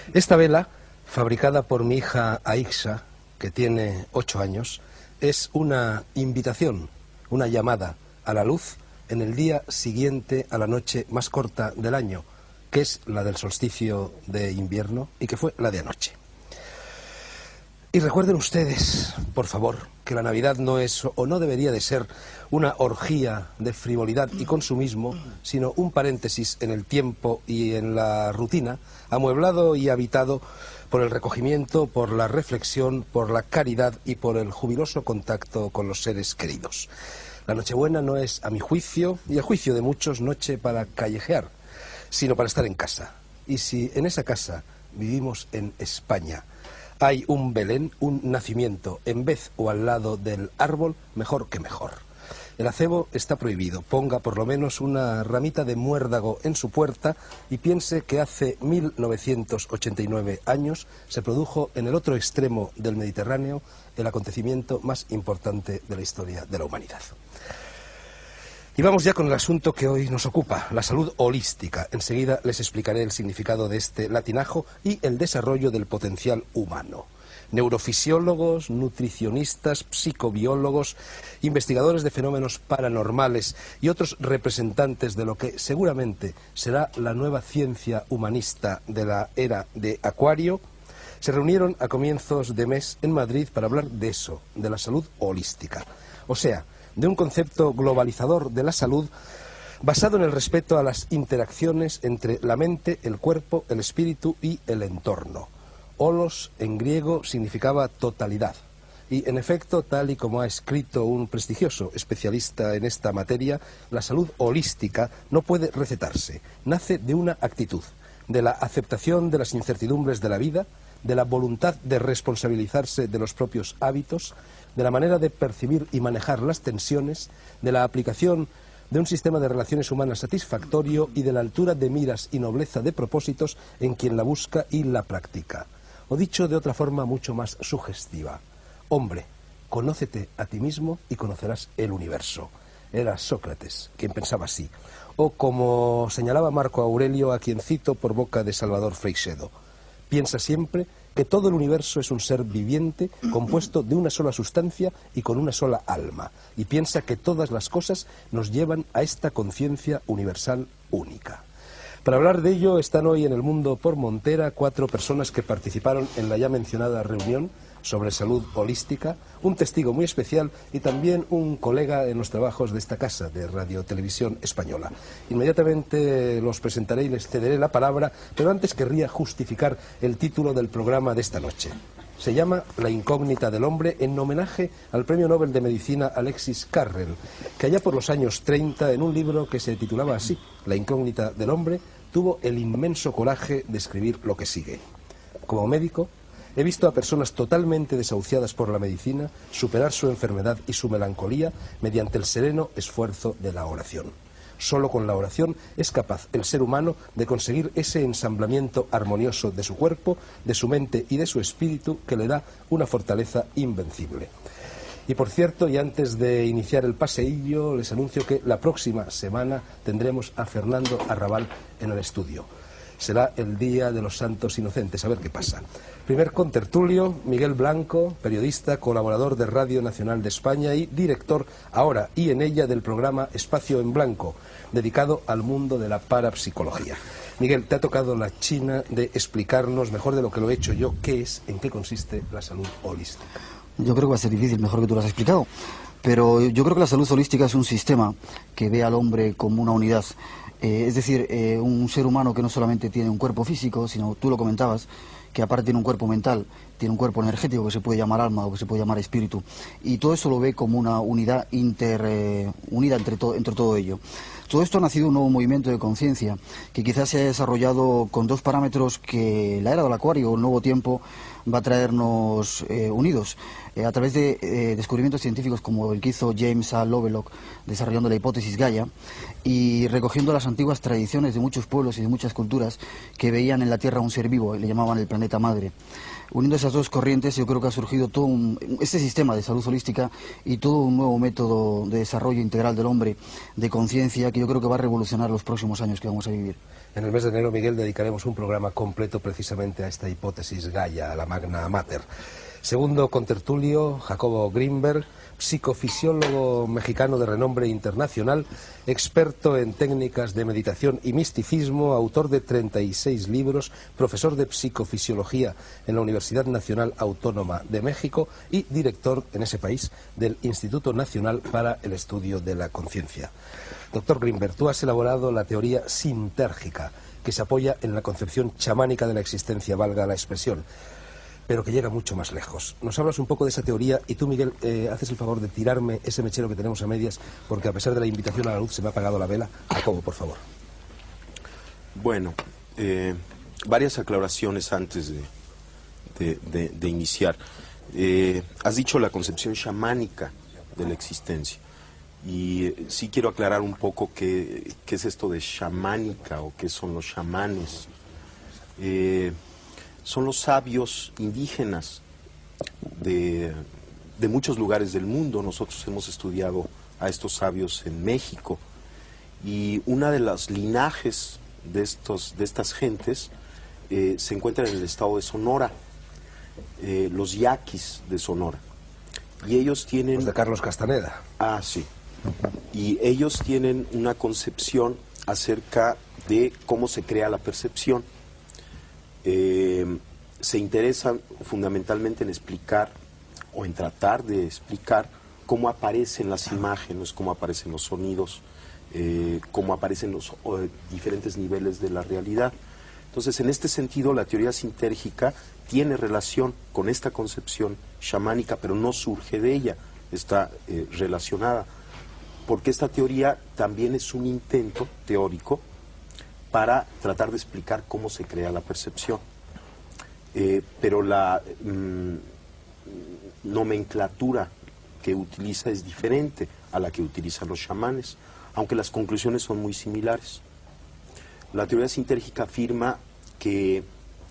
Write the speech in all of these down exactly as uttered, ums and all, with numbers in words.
Esta vela, fabricada por mi hija Aixa, que tiene ocho años, es una invitación, una llamada a la luz en el día siguiente a la noche más corta del año, que es la del solsticio de invierno y que fue la de anoche. Y recuerden ustedes, por favor, que la Navidad no es o no debería de ser una orgía de frivolidad y consumismo, sino un paréntesis en el tiempo y en la rutina, amueblado y habitado por el recogimiento, por la reflexión, por la caridad y por el jubiloso contacto con los seres queridos. La Nochebuena no es, a mi juicio, y a juicio de muchos, noche para callejear, sino para estar en casa. Y si en esa casa vivimos en España, hay un Belén, un nacimiento, en vez o al lado del árbol, mejor que mejor. El acebo está prohibido. Ponga por lo menos una ramita de muérdago en su puerta y piense que hace mil novecientos ochenta y nueve años se produjo en el otro extremo del Mediterráneo el acontecimiento más importante de la historia de la humanidad. Y vamos ya con el asunto que hoy nos ocupa, la salud holística. Enseguida les explicaré el significado de este latinajo y el desarrollo del potencial humano. Neurofisiólogos, nutricionistas, psicobiólogos, investigadores de fenómenos paranormales y otros representantes de lo que seguramente será la nueva ciencia humanista de la era de Acuario, se reunieron a comienzos de mes en Madrid para hablar de eso, de la salud holística. O sea, de un concepto globalizador de la salud basado en el respeto a las interacciones entre la mente, el cuerpo, el espíritu y el entorno. Holos en griego significaba totalidad. Y en efecto, tal y como ha escrito un prestigioso especialista en esta materia, la salud holística no puede recetarse. Nace de una actitud, de la aceptación de las incertidumbres de la vida, de la voluntad de responsabilizarse de los propios hábitos, de la manera de percibir y manejar las tensiones, de la aplicación de un sistema de relaciones humanas satisfactorio y de la altura de miras y nobleza de propósitos en quien la busca y la practica. O dicho de otra forma mucho más sugestiva, hombre, conócete a ti mismo y conocerás el universo. Era Sócrates quien pensaba así. O como señalaba Marco Aurelio, a quien cito por boca de Salvador Freixedo, piensa siempre que todo el universo es un ser viviente compuesto de una sola sustancia y con una sola alma, y piensa que todas las cosas nos llevan a esta conciencia universal única. Para hablar de ello están hoy en El Mundo por Montera cuatro personas que participaron en la ya mencionada reunión sobre salud holística, un testigo muy especial y también un colega en los trabajos de esta casa de Radio Televisión Española. Inmediatamente los presentaré y les cederé la palabra, pero antes querría justificar el título del programa de esta noche. Se llama La incógnita del hombre, en homenaje al premio Nobel de Medicina Alexis Carrel, que allá por los años treinta, en un libro que se titulaba así, La incógnita del hombre, tuvo el inmenso coraje de escribir lo que sigue. Como médico, he visto a personas totalmente desahuciadas por la medicina superar su enfermedad y su melancolía mediante el sereno esfuerzo de la oración. Solo con la oración es capaz el ser humano de conseguir ese ensamblamiento armonioso de su cuerpo, de su mente y de su espíritu que le da una fortaleza invencible. Y por cierto, y antes de iniciar el paseillo, les anuncio que la próxima semana tendremos a Fernando Arrabal en el estudio. Será el Día de los Santos Inocentes, a ver qué pasa. Primer contertulio, Miguel Blanco, periodista, colaborador de Radio Nacional de España y director ahora y en ella del programa Espacio en Blanco, dedicado al mundo de la parapsicología. Miguel, te ha tocado la china de explicarnos, mejor de lo que lo he hecho yo, qué es, en qué consiste la salud holística. Yo creo que va a ser difícil, mejor que tú lo has explicado. Pero yo creo que la salud holística es un sistema que ve al hombre como una unidad. Eh, es decir, eh, un ser humano que no solamente tiene un cuerpo físico, sino, tú lo comentabas, que aparte tiene un cuerpo mental, tiene un cuerpo energético que se puede llamar alma o que se puede llamar espíritu. Y todo eso lo ve como una unidad inter, eh, unida entre, to, entre todo ello. Todo esto ha nacido un nuevo movimiento de conciencia que quizás se ha desarrollado con dos parámetros que la era del Acuario, el nuevo tiempo, va a traernos eh, unidos eh, a través de eh, descubrimientos científicos como el que hizo James A. Lovelock desarrollando la hipótesis Gaia y recogiendo las antiguas tradiciones de muchos pueblos y de muchas culturas que veían en la Tierra un ser vivo y le llamaban el planeta madre. Uniendo esas dos corrientes, yo creo que ha surgido todo un, este sistema de salud holística y todo un nuevo método de desarrollo integral del hombre, de conciencia, que yo creo que va a revolucionar los próximos años que vamos a vivir. En el mes de enero, Miguel, dedicaremos un programa completo precisamente a esta hipótesis Gaia, a la Magna Mater. Segundo contertulio, Jacobo Grinberg, psicofisiólogo mexicano de renombre internacional, experto en técnicas de meditación y misticismo, autor de treinta y seis libros, profesor de psicofisiología en la Universidad Nacional Autónoma de México y director en ese país del Instituto Nacional para el Estudio de la Conciencia. Doctor Grinberg, tú has elaborado la teoría sintérgica, que se apoya en la concepción chamánica de la existencia, valga la expresión, pero que llega mucho más lejos. Nos hablas un poco de esa teoría y tú, Miguel, eh, haces el favor de tirarme ese mechero que tenemos a medias, porque a pesar de la invitación a la luz se me ha apagado la vela. Jacobo, por favor. Bueno, eh, varias aclaraciones antes de, de, de, de iniciar. Eh, has dicho la concepción chamánica de la existencia. Y eh, sí quiero aclarar un poco qué, qué es esto de chamánica o qué son los chamanes. Eh, son los sabios indígenas de, de muchos lugares del mundo. Nosotros hemos estudiado a estos sabios en México. Y una de las linajes de, estos, de estas gentes eh, se encuentra en el estado de Sonora, eh, los yaquis de Sonora. Y ellos tienen... Los de Carlos Castaneda. Ah, sí. Y ellos tienen una concepción acerca de cómo se crea la percepción. Eh, se interesan fundamentalmente en explicar o en tratar de explicar cómo aparecen las imágenes, cómo aparecen los sonidos, eh, cómo aparecen los eh, diferentes niveles de la realidad. Entonces, en este sentido, la teoría sintérgica tiene relación con esta concepción chamánica, pero no surge de ella, está eh, relacionada, porque esta teoría también es un intento teórico para tratar de explicar cómo se crea la percepción. Eh, pero la mm, nomenclatura que utiliza es diferente a la que utilizan los chamanes, aunque las conclusiones son muy similares. La teoría sintérgica afirma que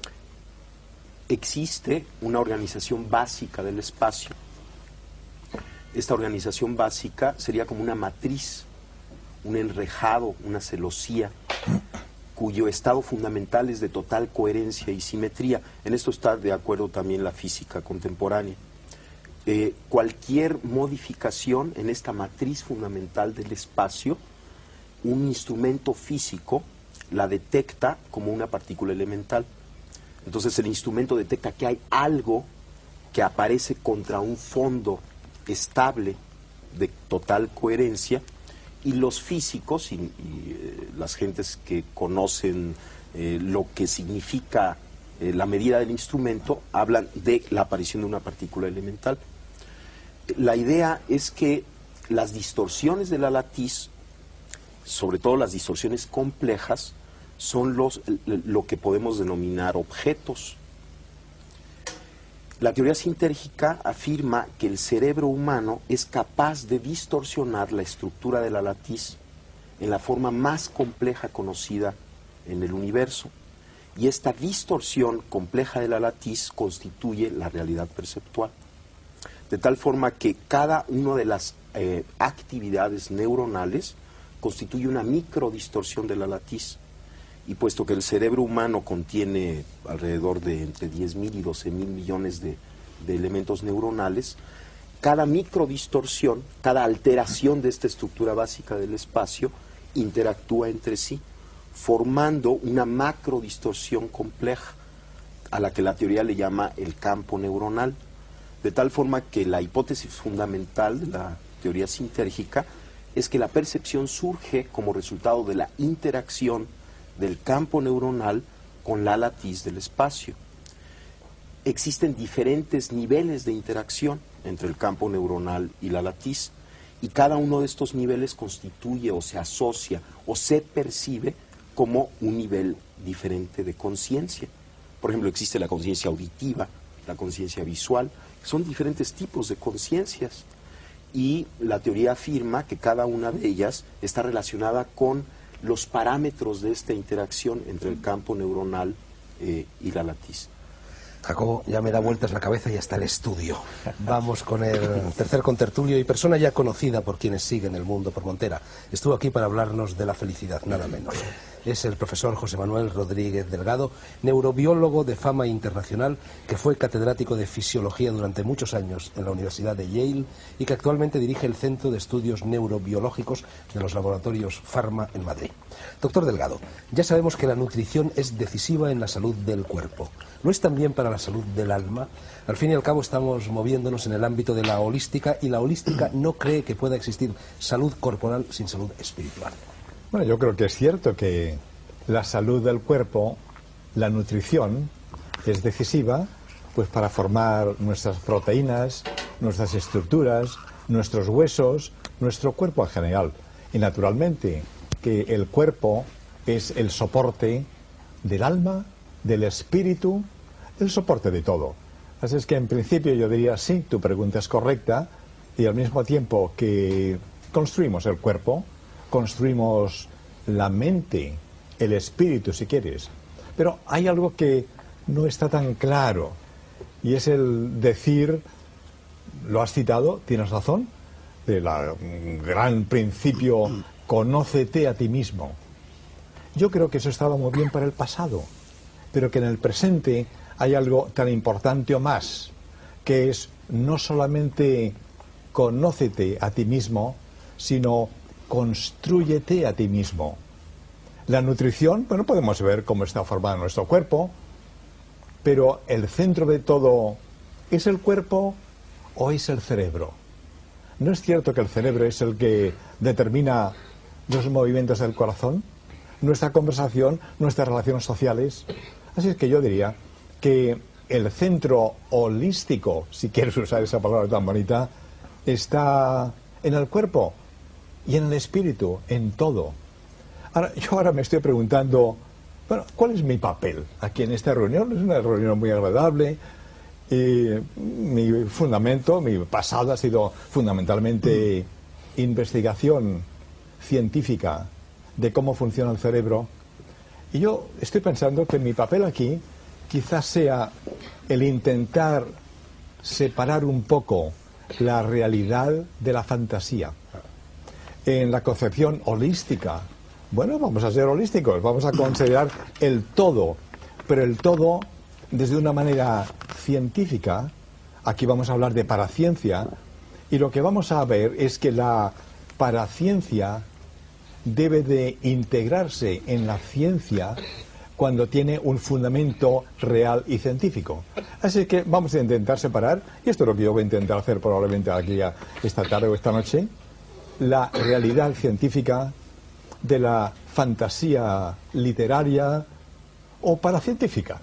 existe una organización básica del espacio. Esta organización básica sería como una matriz, un enrejado, una celosía, cuyo estado fundamental es de total coherencia y simetría. En esto está de acuerdo también la física contemporánea. Eh, cualquier modificación en esta matriz fundamental del espacio, un instrumento físico la detecta como una partícula elemental. Entonces el instrumento detecta que hay algo que aparece contra un fondo estable de total coherencia, y los físicos y, y eh, las gentes que conocen eh, lo que significa eh, la medida del instrumento hablan de la aparición de una partícula elemental. La idea es que las distorsiones de la latiz, sobre todo las distorsiones complejas, son los, lo que podemos denominar objetos. La teoría sintérgica afirma que el cerebro humano es capaz de distorsionar la estructura de la latiz en la forma más compleja conocida en el universo. Y esta distorsión compleja de la latiz constituye la realidad perceptual. De tal forma que cada una de las eh, actividades neuronales constituye una microdistorsión de la latiz. Y puesto que el cerebro humano contiene alrededor de entre diez mil y doce mil millones de, de elementos neuronales, cada microdistorsión, cada alteración de esta estructura básica del espacio interactúa entre sí, formando una macrodistorsión compleja, a la que la teoría le llama el campo neuronal. De tal forma que la hipótesis fundamental de la teoría sintérgica es que la percepción surge como resultado de la interacción del campo neuronal con la latiz del espacio. Existen diferentes niveles de interacción entre el campo neuronal y la latiz, y cada uno de estos niveles constituye o se asocia o se percibe como un nivel diferente de conciencia. Por ejemplo, existe la conciencia auditiva, la conciencia visual, son diferentes tipos de conciencias, y la teoría afirma que cada una de ellas está relacionada con los parámetros de esta interacción entre el campo neuronal eh, y la latiz. Jacobo, ya me da vueltas la cabeza y hasta el estudio. Vamos con el tercer contertulio y persona ya conocida por quienes siguen el mundo por Montera. Estuvo aquí para hablarnos de la felicidad, nada menos. Es el profesor José Manuel Rodríguez Delgado, neurobiólogo de fama internacional, que fue catedrático de fisiología durante muchos años en la Universidad de Yale y que actualmente dirige el Centro de Estudios Neurobiológicos de los Laboratorios Pharma en Madrid. Doctor Delgado, ya sabemos que la nutrición es decisiva en la salud del cuerpo. ¿No es también para la salud del alma? Al fin y al cabo estamos moviéndonos en el ámbito de la holística y la holística no cree que pueda existir salud corporal sin salud espiritual. Bueno, yo creo que es cierto que la salud del cuerpo, la nutrición, es decisiva pues para formar nuestras proteínas, nuestras estructuras, nuestros huesos, nuestro cuerpo en general. Y naturalmente que el cuerpo es el soporte del alma, del espíritu, el soporte de todo. Así es que en principio yo diría sí, tu pregunta es correcta, y al mismo tiempo que construimos el cuerpo, construimos la mente, el espíritu si quieres. Pero hay algo que no está tan claro, y es el decir, lo has citado, tienes razón, del gran principio, conócete a ti mismo. Yo creo que eso estaba muy bien para el pasado, pero que en el presente hay algo tan importante o más, que es no solamente conócete a ti mismo, sino constrúyete a ti mismo. La nutrición, bueno, podemos ver cómo está formado nuestro cuerpo, pero el centro de todo, ¿es el cuerpo o es el cerebro? ¿No es cierto que el cerebro es el que determina los movimientos del corazón, nuestra conversación, nuestras relaciones sociales? Así es que yo diría que el centro holístico, si quieres usar esa palabra tan bonita, está en el cuerpo y en el espíritu, en todo. Ahora, yo ahora me estoy preguntando, bueno, ¿cuál es mi papel aquí en esta reunión? Es una reunión muy agradable y mi fundamento, mi pasado ha sido fundamentalmente investigación científica de cómo funciona el cerebro. Y yo estoy pensando que mi papel aquí quizás sea el intentar separar un poco la realidad de la fantasía. En la concepción holística, bueno, vamos a ser holísticos, vamos a considerar el todo, pero el todo desde una manera científica. Aquí vamos a hablar de paraciencia, y lo que vamos a ver es que la paraciencia debe de integrarse en la ciencia cuando tiene un fundamento real y científico. Así que vamos a intentar separar, y esto es lo que yo voy a intentar hacer probablemente aquí esta tarde o esta noche, la realidad científica de la fantasía literaria o paracientífica.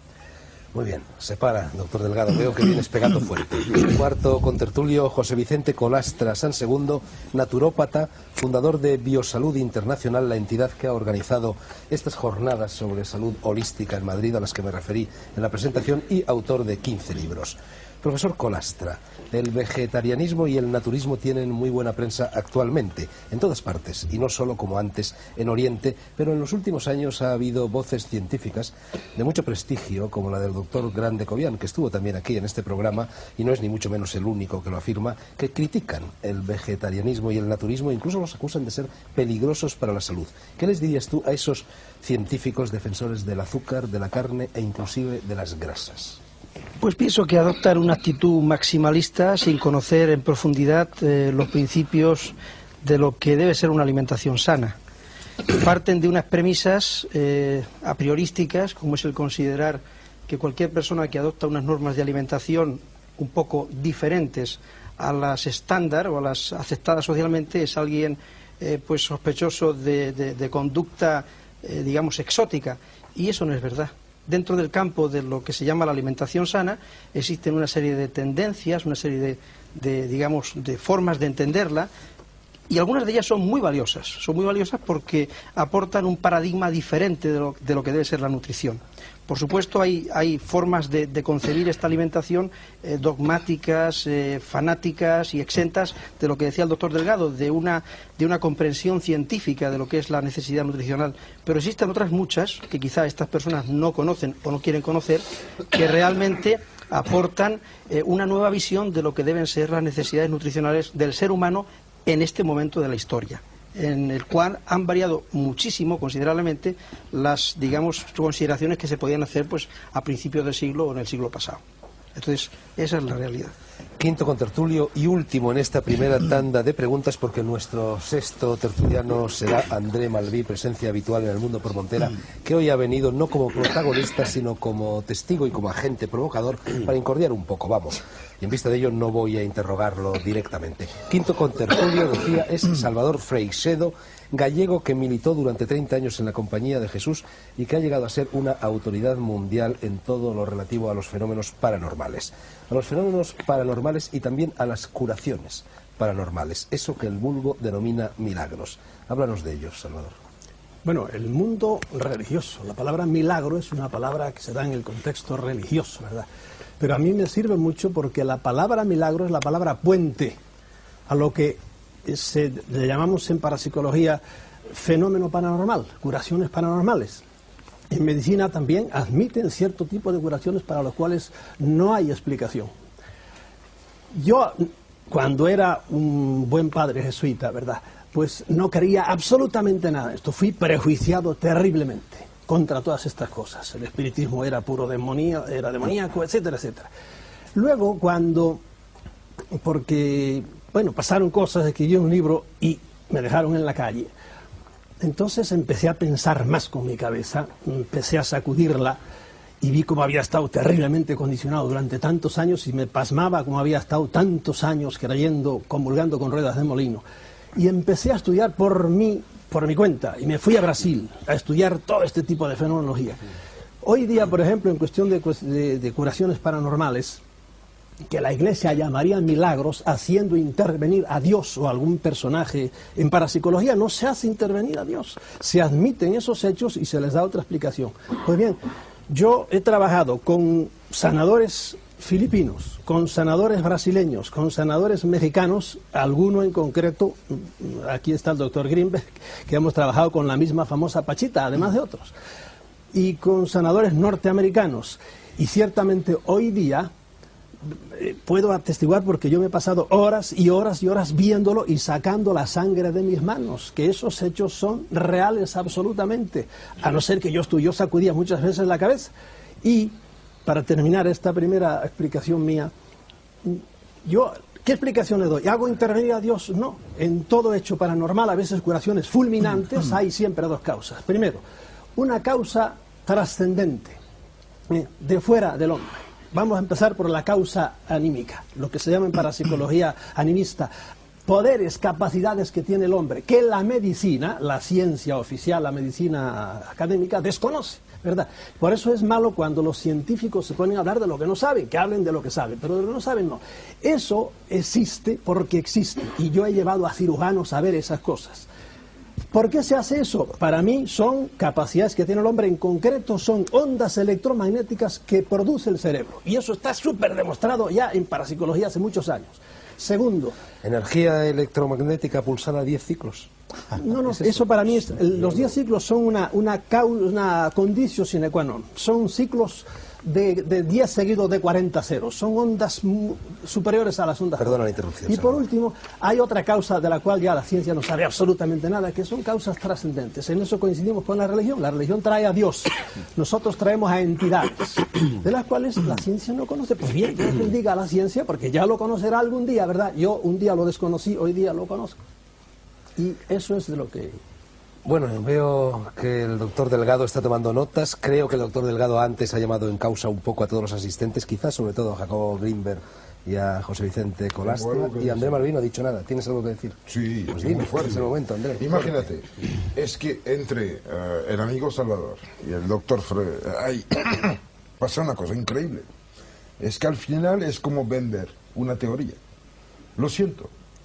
Muy bien, se para, doctor Delgado, veo que vienes pegando fuerte. Cuarto contertulio, José Vicente Colastra Sansegundo, naturópata, fundador de Biosalud Internacional, la entidad que ha organizado estas jornadas sobre salud holística en Madrid, a las que me referí en la presentación, y autor de quince libros. Profesor Colastra, el vegetarianismo y el naturismo tienen muy buena prensa actualmente, en todas partes, y no solo como antes en Oriente, pero en los últimos años ha habido voces científicas de mucho prestigio, como la del doctor Grande Cobian, que estuvo también aquí en este programa, y no es ni mucho menos el único que lo afirma, que critican el vegetarianismo y el naturismo, e incluso los acusan de ser peligrosos para la salud. ¿Qué les dirías tú a esos científicos defensores del azúcar, de la carne e inclusive de las grasas? Pues pienso que adoptan una actitud maximalista sin conocer en profundidad eh, los principios de lo que debe ser una alimentación sana. Parten de unas premisas eh, a priorísticas, como es el considerar que cualquier persona que adopta unas normas de alimentación un poco diferentes a las estándar o a las aceptadas socialmente es alguien eh, pues sospechoso de, de, de conducta, eh, digamos, exótica, y eso no es verdad. Dentro del campo de lo que se llama la alimentación sana existen una serie de tendencias, una serie de, de digamos, de formas de entenderla, Y algunas de ellas son muy valiosas, son muy valiosas porque aportan un paradigma diferente de lo, de lo que debe ser la nutrición. Por supuesto, hay, hay formas de, de concebir esta alimentación eh, dogmáticas, eh, fanáticas y exentas de lo que decía el doctor Delgado, de una, de una comprensión científica de lo que es la necesidad nutricional. Pero existen otras muchas que quizá estas personas no conocen o no quieren conocer, que realmente aportan eh, una nueva visión de lo que deben ser las necesidades nutricionales del ser humano en este momento de la historia, en el cual han variado muchísimo, considerablemente, las, digamos, consideraciones que se podían hacer pues a principios del siglo o en el siglo pasado. Entonces, esa es la realidad. Quinto contertulio y último en esta primera tanda de preguntas, porque nuestro sexto tertuliano será André Malví, presencia habitual en El Mundo por Montera, que hoy ha venido no como protagonista, sino como testigo y como agente provocador para incordiar un poco, vamos. Y en vista de ello no voy a interrogarlo directamente. Quinto contertulio, decía, es Salvador Freixedo, gallego que militó durante treinta años en la Compañía de Jesús y que ha llegado a ser una autoridad mundial en todo lo relativo a los fenómenos paranormales. A los fenómenos paranormales y también a las curaciones paranormales, eso que el vulgo denomina milagros. Háblanos de ellos, Salvador. Bueno, el mundo religioso, la palabra milagro es una palabra que se da en el contexto religioso, ¿verdad? Pero a mí me sirve mucho porque la palabra milagro es la palabra puente a lo que se, le llamamos en parapsicología fenómeno paranormal, curaciones paranormales. En medicina también admiten cierto tipo de curaciones para los cuales no hay explicación. Yo, cuando era un buen padre jesuita, ¿verdad?, pues no creía absolutamente nada de esto. Fui prejuiciado terriblemente contra todas estas cosas. El espiritismo era puro demonía, era demoníaco, etcétera, etcétera. Luego, cuando, porque, bueno, pasaron cosas, escribí un libro y me dejaron en la calle. Entonces empecé a pensar más con mi cabeza, empecé a sacudirla y vi cómo había estado terriblemente condicionado durante tantos años y me pasmaba cómo había estado tantos años creyendo, comulgando con ruedas de molino. Y empecé a estudiar por mí, por mi cuenta, y me fui a Brasil a estudiar todo este tipo de fenomenología. Hoy día, por ejemplo, en cuestión de, de, de curaciones paranormales, que la Iglesia llamaría milagros, haciendo intervenir a Dios o algún personaje, en parapsicología no se hace intervenir a Dios, se admiten esos hechos y se les da otra explicación. Pues bien, yo he trabajado con sanadores filipinos, con sanadores brasileños, con sanadores mexicanos, alguno en concreto, aquí está el doctor Greenberg, que hemos trabajado con la misma famosa Pachita, además de otros, y con sanadores norteamericanos, y ciertamente hoy día eh, puedo atestiguar, porque yo me he pasado horas y horas y horas viéndolo y sacando la sangre de mis manos, que esos hechos son reales absolutamente, a no ser que yo, yo sacudía muchas veces la cabeza. Y para terminar esta primera explicación mía, yo, ¿qué explicación le doy? ¿Hago intervenir a Dios? No. En todo hecho paranormal, a veces curaciones fulminantes, hay siempre dos causas. Primero, una causa trascendente, eh, de fuera del hombre. Vamos a empezar por la causa anímica, lo que se llama en parapsicología animista, poderes, capacidades que tiene el hombre, que la medicina, la ciencia oficial, la medicina académica, desconoce, ¿verdad? Por eso es malo cuando los científicos se ponen a hablar de lo que no saben, que hablen de lo que saben, pero de lo que no saben no. Eso existe porque existe, y yo he llevado a cirujanos a ver esas cosas. ¿Por qué se hace eso? Para mí son capacidades que tiene el hombre, en concreto son ondas electromagnéticas que produce el cerebro, y eso está súper demostrado ya en parapsicología hace muchos años. Segundo, energía electromagnética pulsada a diez ciclos. No, no, eso para mí, es, los diez ciclos son una, una, una condicio sine qua non. Son ciclos de, de diez seguidos de cuarenta ceros. Son ondas superiores a las ondas. Perdona la interrupción. Y por último, hay otra causa de la cual ya la ciencia no sabe absolutamente nada, que son causas trascendentes. En eso coincidimos con la religión. La religión trae a Dios. Nosotros traemos a entidades, de las cuales la ciencia no conoce. Pues bien, Dios bendiga a la ciencia, porque ya lo conocerá algún día, ¿verdad? Yo un día lo desconocí, hoy día lo conozco. Y eso es de lo que... Bueno, veo que el doctor Delgado está tomando notas. Creo que el doctor Delgado antes ha llamado en causa un poco a todos los asistentes, quizás sobre todo a Jacobo Greenberg y a José Vicente Colástima. Y André Malví no ha dicho nada. ¿Tienes algo que decir? Sí, pues muy dime, fuerte. es el momento, André. Imagínate, es que entre uh, el amigo Salvador y el doctor Freud, hay pasa una cosa increíble. Es que al final es como vender una teoría. Lo siento.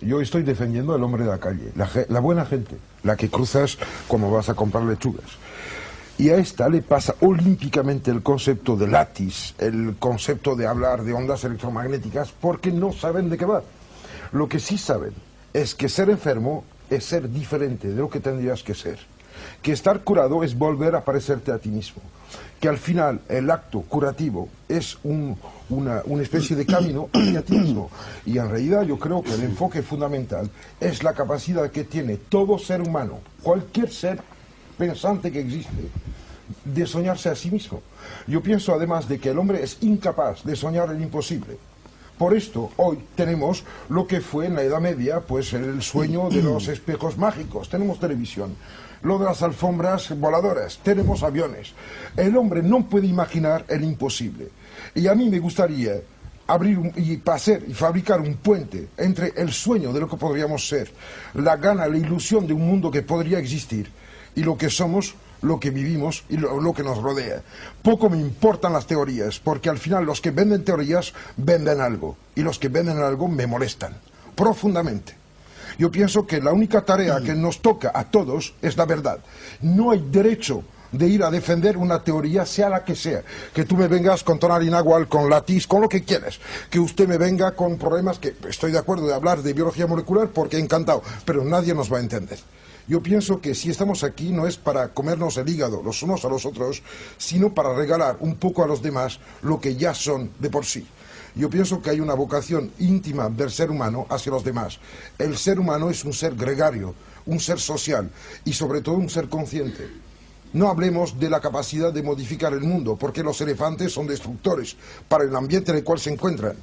Yo estoy defendiendo al hombre de la calle, la, la buena gente, la que cruzas cuando vas a comprar lechugas. Y a esta le pasa olímpicamente el concepto de látiz, el concepto de hablar de ondas electromagnéticas, porque no saben de qué va. Lo que sí saben es que ser enfermo es ser diferente de lo que tendrías que ser. Que estar curado es volver a parecerte a ti mismo. Que al final el acto curativo es un, una, una especie de camino hacia ti mismo. Y en realidad yo creo que el enfoque fundamental es la capacidad que tiene todo ser humano, cualquier ser pensante que existe, de soñarse a sí mismo. Yo pienso además de que el hombre es incapaz de soñar el imposible. Por esto hoy tenemos lo que fue en la Edad Media pues el sueño de los espejos mágicos. Tenemos televisión, lo de las alfombras voladoras, tenemos aviones. El hombre no puede imaginar el imposible. Y a mí me gustaría abrir un, y hacer y fabricar un puente entre el sueño de lo que podríamos ser, la gana, la ilusión de un mundo que podría existir, y lo que somos, lo que vivimos y lo, lo que nos rodea. Poco me importan las teorías, porque al final los que venden teorías venden algo, y los que venden algo me molestan profundamente. Yo pienso que la única tarea que nos toca a todos es la verdad. No hay derecho de ir a defender una teoría, sea la que sea. Que tú me vengas con tonal inagual, con latiz, con lo que quieras. Que usted me venga con problemas que estoy de acuerdo de hablar de biología molecular porque encantado, pero nadie nos va a entender. Yo pienso que si estamos aquí no es para comernos el hígado los unos a los otros, sino para regalar un poco a los demás lo que ya son de por sí. Yo pienso que hay una vocación íntima del ser humano hacia los demás. El ser humano es un ser gregario, un ser social y sobre todo un ser consciente. No hablemos de la capacidad de modificar el mundo, porque los elefantes son destructores para el ambiente en el cual se encuentran.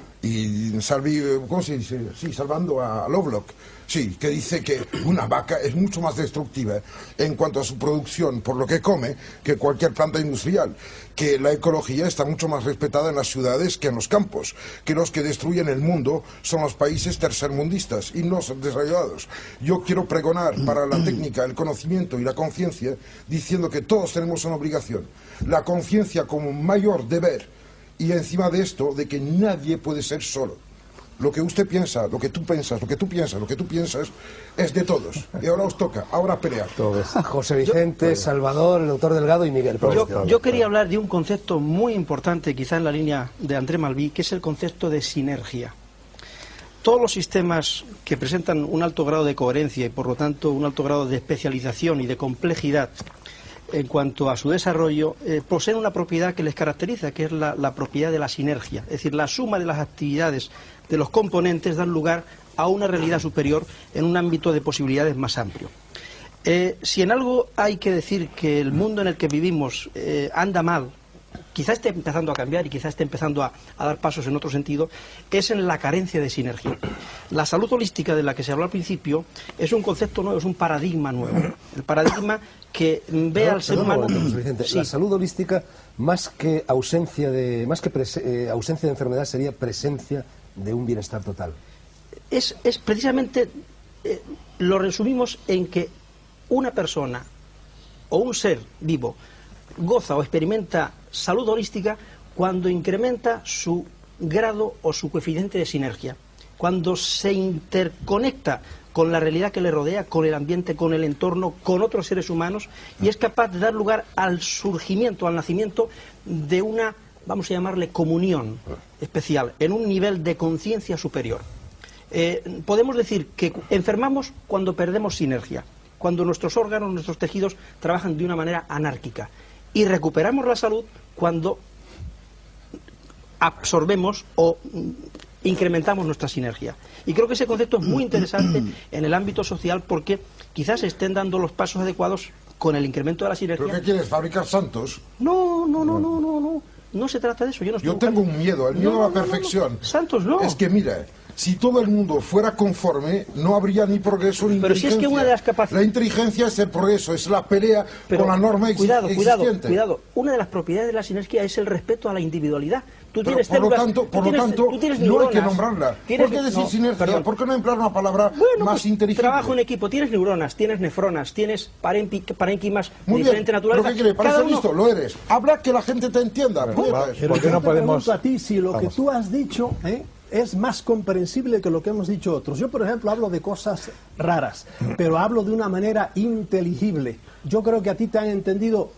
Y salvi, ¿cómo se dice? Sí, salvando a Lovelock, sí, que dice que una vaca es mucho más destructiva en cuanto a su producción por lo que come que cualquier planta industrial, que la ecología está mucho más respetada en las ciudades que en los campos, que los que destruyen el mundo son los países tercermundistas y no los desarrollados. Yo quiero pregonar para la técnica, el conocimiento y la conciencia diciendo que todos tenemos una obligación, la conciencia como mayor deber. Y encima de esto, de que nadie puede ser solo. Lo que usted piensa, lo que tú piensas, lo que tú piensas, lo que tú piensas, es de todos. Y ahora os toca, ahora pelear. José Vicente, yo, Salvador, el doctor Delgado y Miguel. Yo, yo quería hablar de un concepto muy importante, quizá en la línea de André Malví, que es el concepto de sinergia. Todos los sistemas que presentan un alto grado de coherencia y, por lo tanto, un alto grado de especialización y de complejidad en cuanto a su desarrollo, eh, poseen una propiedad que les caracteriza, que es la, la propiedad de la sinergia. Es decir, la suma de las actividades de los componentes dan lugar a una realidad superior en un ámbito de posibilidades más amplio. Eh, si en algo hay que decir que el mundo en el que vivimos eh, anda mal, quizá esté empezando a cambiar y quizá esté empezando a, a dar pasos en otro sentido, es en la carencia de sinergia. La salud holística de la que se habló al principio es un concepto nuevo, es un paradigma nuevo. El paradigma que ve no, al ser perdón, humano... José Vicente, sí. La salud holística, más que ausencia de, más que prese, eh, ausencia de enfermedad, sería presencia de un bienestar total. Es, es precisamente, eh, lo resumimos en que una persona o un ser vivo goza o experimenta salud holística cuando incrementa su grado o su coeficiente de sinergia, cuando se interconecta con la realidad que le rodea, con el ambiente, con el entorno, con otros seres humanos, y es capaz de dar lugar al surgimiento, al nacimiento de una, vamos a llamarle, comunión especial, en un nivel de conciencia superior. Eh, podemos decir que enfermamos cuando perdemos sinergia, cuando nuestros órganos, nuestros tejidos trabajan de una manera anárquica, y recuperamos la salud cuando absorbemos o incrementamos nuestra sinergia. Y creo que ese concepto es muy interesante en el ámbito social porque quizás se estén dando los pasos adecuados con el incremento de la sinergia. ¿Pero qué quieres, fabricar santos? No, no, no, no, no, no. No se trata de eso. Yo, no Yo tengo un miedo, el miedo no, a la perfección. No, no, no. Santos no. Es que mira, si todo el mundo fuera conforme, no habría ni progreso ni Pero inteligencia. Si es que una de las capacidades... La inteligencia es el progreso, es la pelea Pero, con la norma ex cuidado, existente. Cuidado, cuidado. Una de las propiedades de la sinergia es el respeto a la individualidad. Tú Pero tienes por lo células, tanto, por lo tienes, tanto no hay que nombrarla. ¿Por qué decir no, sinergia? Perdón. ¿Por qué no emplear una palabra bueno, más pues, inteligente? Trabajo en equipo. Tienes neuronas, tienes nefronas, tienes parénquimas de Muy diferente bien, naturaleza. ¿pero qué quiere? ¿Parece Cada uno... listo? Lo eres. Habla que la gente te entienda. Pero, ¿Puedes? va, Pero ¿por qué yo no te podemos...? pregunto a ti si lo Vamos. que tú has dicho, ¿eh? es más comprensible que lo que hemos dicho otros. Yo, por ejemplo, hablo de cosas raras, pero hablo de una manera inteligible. Yo creo que a ti te han entendido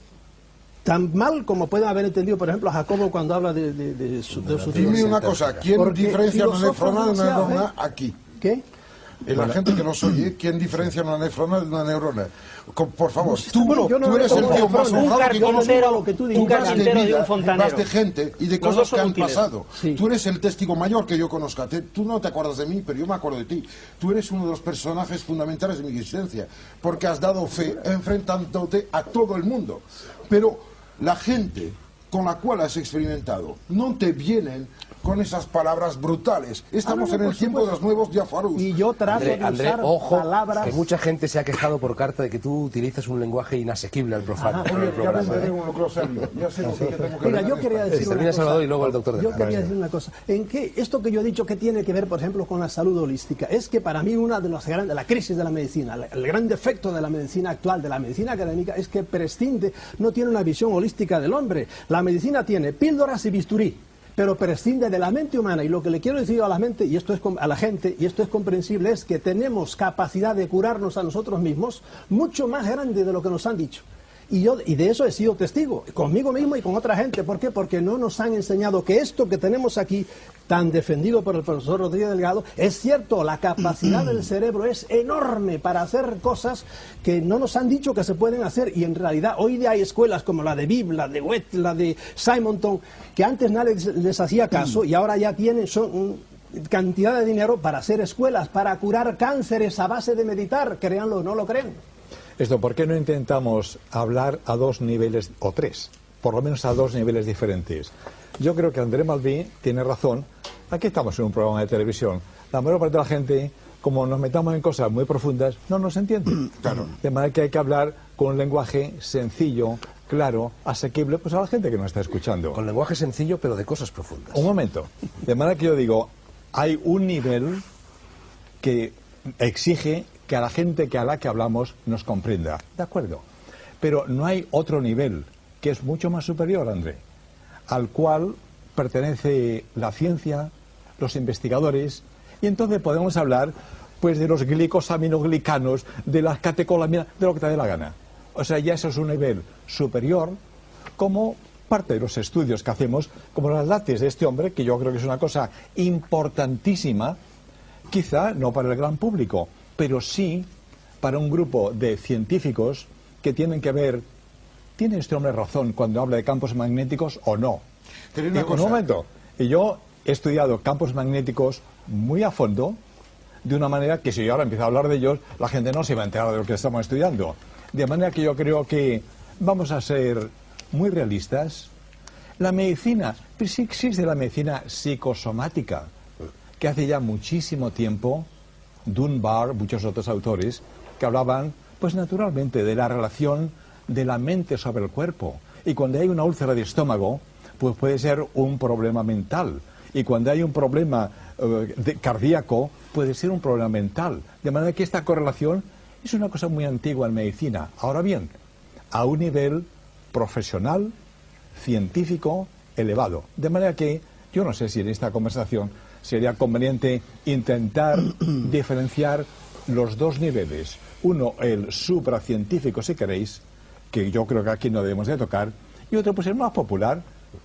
tan mal como pueden haber entendido, por ejemplo, a Jacobo cuando habla de, de, de, su, de su Dime una cosa, ¿quién Porque diferencia una filósofos nefrona de una demasiado, neurona ¿eh? aquí? ¿Qué? En la gente que nos oye, ¿quién diferencia una nefrona de una neurona? Con- por favor, tú, bueno, yo no tú eres veo el como tío más nefrona. Un honrado que conozco. carpintero, lo que tú digas. Tú Un vas de carpintero y vida, un fontanero. vas de gente y de Los dos cosas son que han útiles. pasado. Sí. Tú eres el testigo mayor que yo conozca. Te- tú no te acuerdas de mí, pero yo me acuerdo de ti. Tú eres uno de los personajes fundamentales de mi existencia, porque has dado fe enfrentándote a todo el mundo. Pero la gente con la cual has experimentado no te vienen con esas palabras brutales. Estamos Ah, no, no, en el por tiempo de supuesto. los nuevos diafarús. Y yo trato André, de André, usar ojo, palabras... que mucha gente se ha quejado por carta de que tú utilizas un lenguaje inasequible al profano. Ajá. en el Oye, ya programa, vendré ¿eh? un glosario. Ya sé lo que tengo que Mira, ordenar yo en quería España. decir Termina una cosa. Salvador y luego el doctor de Yo Jaén. quería decir una cosa. ¿En qué esto que yo he dicho que tiene que ver, por ejemplo, con la salud holística? Es que para mí una de las grandes, la crisis de la medicina, la- el gran defecto de la medicina actual, de la medicina académica, es que prescinde, no tiene una visión holística del hombre. La medicina tiene píldoras y bisturí, pero prescinde de la mente humana. Y lo que le quiero decir a la mente, y esto es com- a la gente, y esto es comprensible, es que tenemos capacidad de curarnos a nosotros mismos mucho más grande de lo que nos han dicho. Y yo y de eso he sido testigo, conmigo mismo y con otra gente. ¿Por qué? Porque no nos han enseñado que esto que tenemos aquí, tan defendido por el profesor Rodríguez Delgado, es cierto, la capacidad del cerebro es enorme para hacer cosas que no nos han dicho que se pueden hacer. Y en realidad hoy día hay escuelas como la de Bibb, la de Wett, la de Simonton, que antes nadie les, les hacía caso y ahora ya tienen son, mm, cantidad de dinero para hacer escuelas, para curar cánceres a base de meditar, créanlo o no lo creen. Esto, ¿por qué no intentamos hablar a dos niveles, o tres, por lo menos a dos niveles diferentes? Yo creo que André Malví tiene razón. Aquí estamos en un programa de televisión. La mayor parte de la gente, como nos metamos en cosas muy profundas, no nos entiende. Claro. De manera que hay que hablar con un lenguaje sencillo, claro, asequible, pues a la gente que nos está escuchando. Con lenguaje sencillo, pero de cosas profundas. Un momento. De manera que yo digo, hay un nivel que exige que a la gente que a la que hablamos nos comprenda. De acuerdo. Pero no hay otro nivel que es mucho más superior, André, al cual pertenece la ciencia, los investigadores, y entonces podemos hablar pues de los glicosaminoglicanos, de las catecolaminas, de lo que te dé la gana. O sea, ya eso es un nivel superior, como parte de los estudios que hacemos, como las látex de este hombre, que yo creo que es una cosa importantísima, quizá no para el gran público, pero sí para un grupo de científicos que tienen que ver, ¿tiene este hombre razón cuando habla de campos magnéticos o no? Pero una Y, cosa- un momento, y yo he estudiado campos magnéticos muy a fondo, de una manera que si yo ahora empiezo a hablar de ellos, la gente no se va a enterar de lo que estamos estudiando. De manera que yo creo que vamos a ser muy realistas. La medicina, pero sí existe la medicina psicosomática, que hace ya muchísimo tiempo, Dunbar, muchos otros autores, que hablaban, pues naturalmente, de la relación de la mente sobre el cuerpo. Y cuando hay una úlcera de estómago, pues puede ser un problema mental. Y cuando hay un problema eh, de- cardíaco, puede ser un problema mental. De manera que esta correlación es una cosa muy antigua en medicina. Ahora bien, a un nivel profesional, científico, elevado. De manera que yo no sé si en esta conversación sería conveniente intentar diferenciar los dos niveles. Uno, el supracientífico, si queréis, que yo creo que aquí no debemos de tocar, y otro, pues el más popular,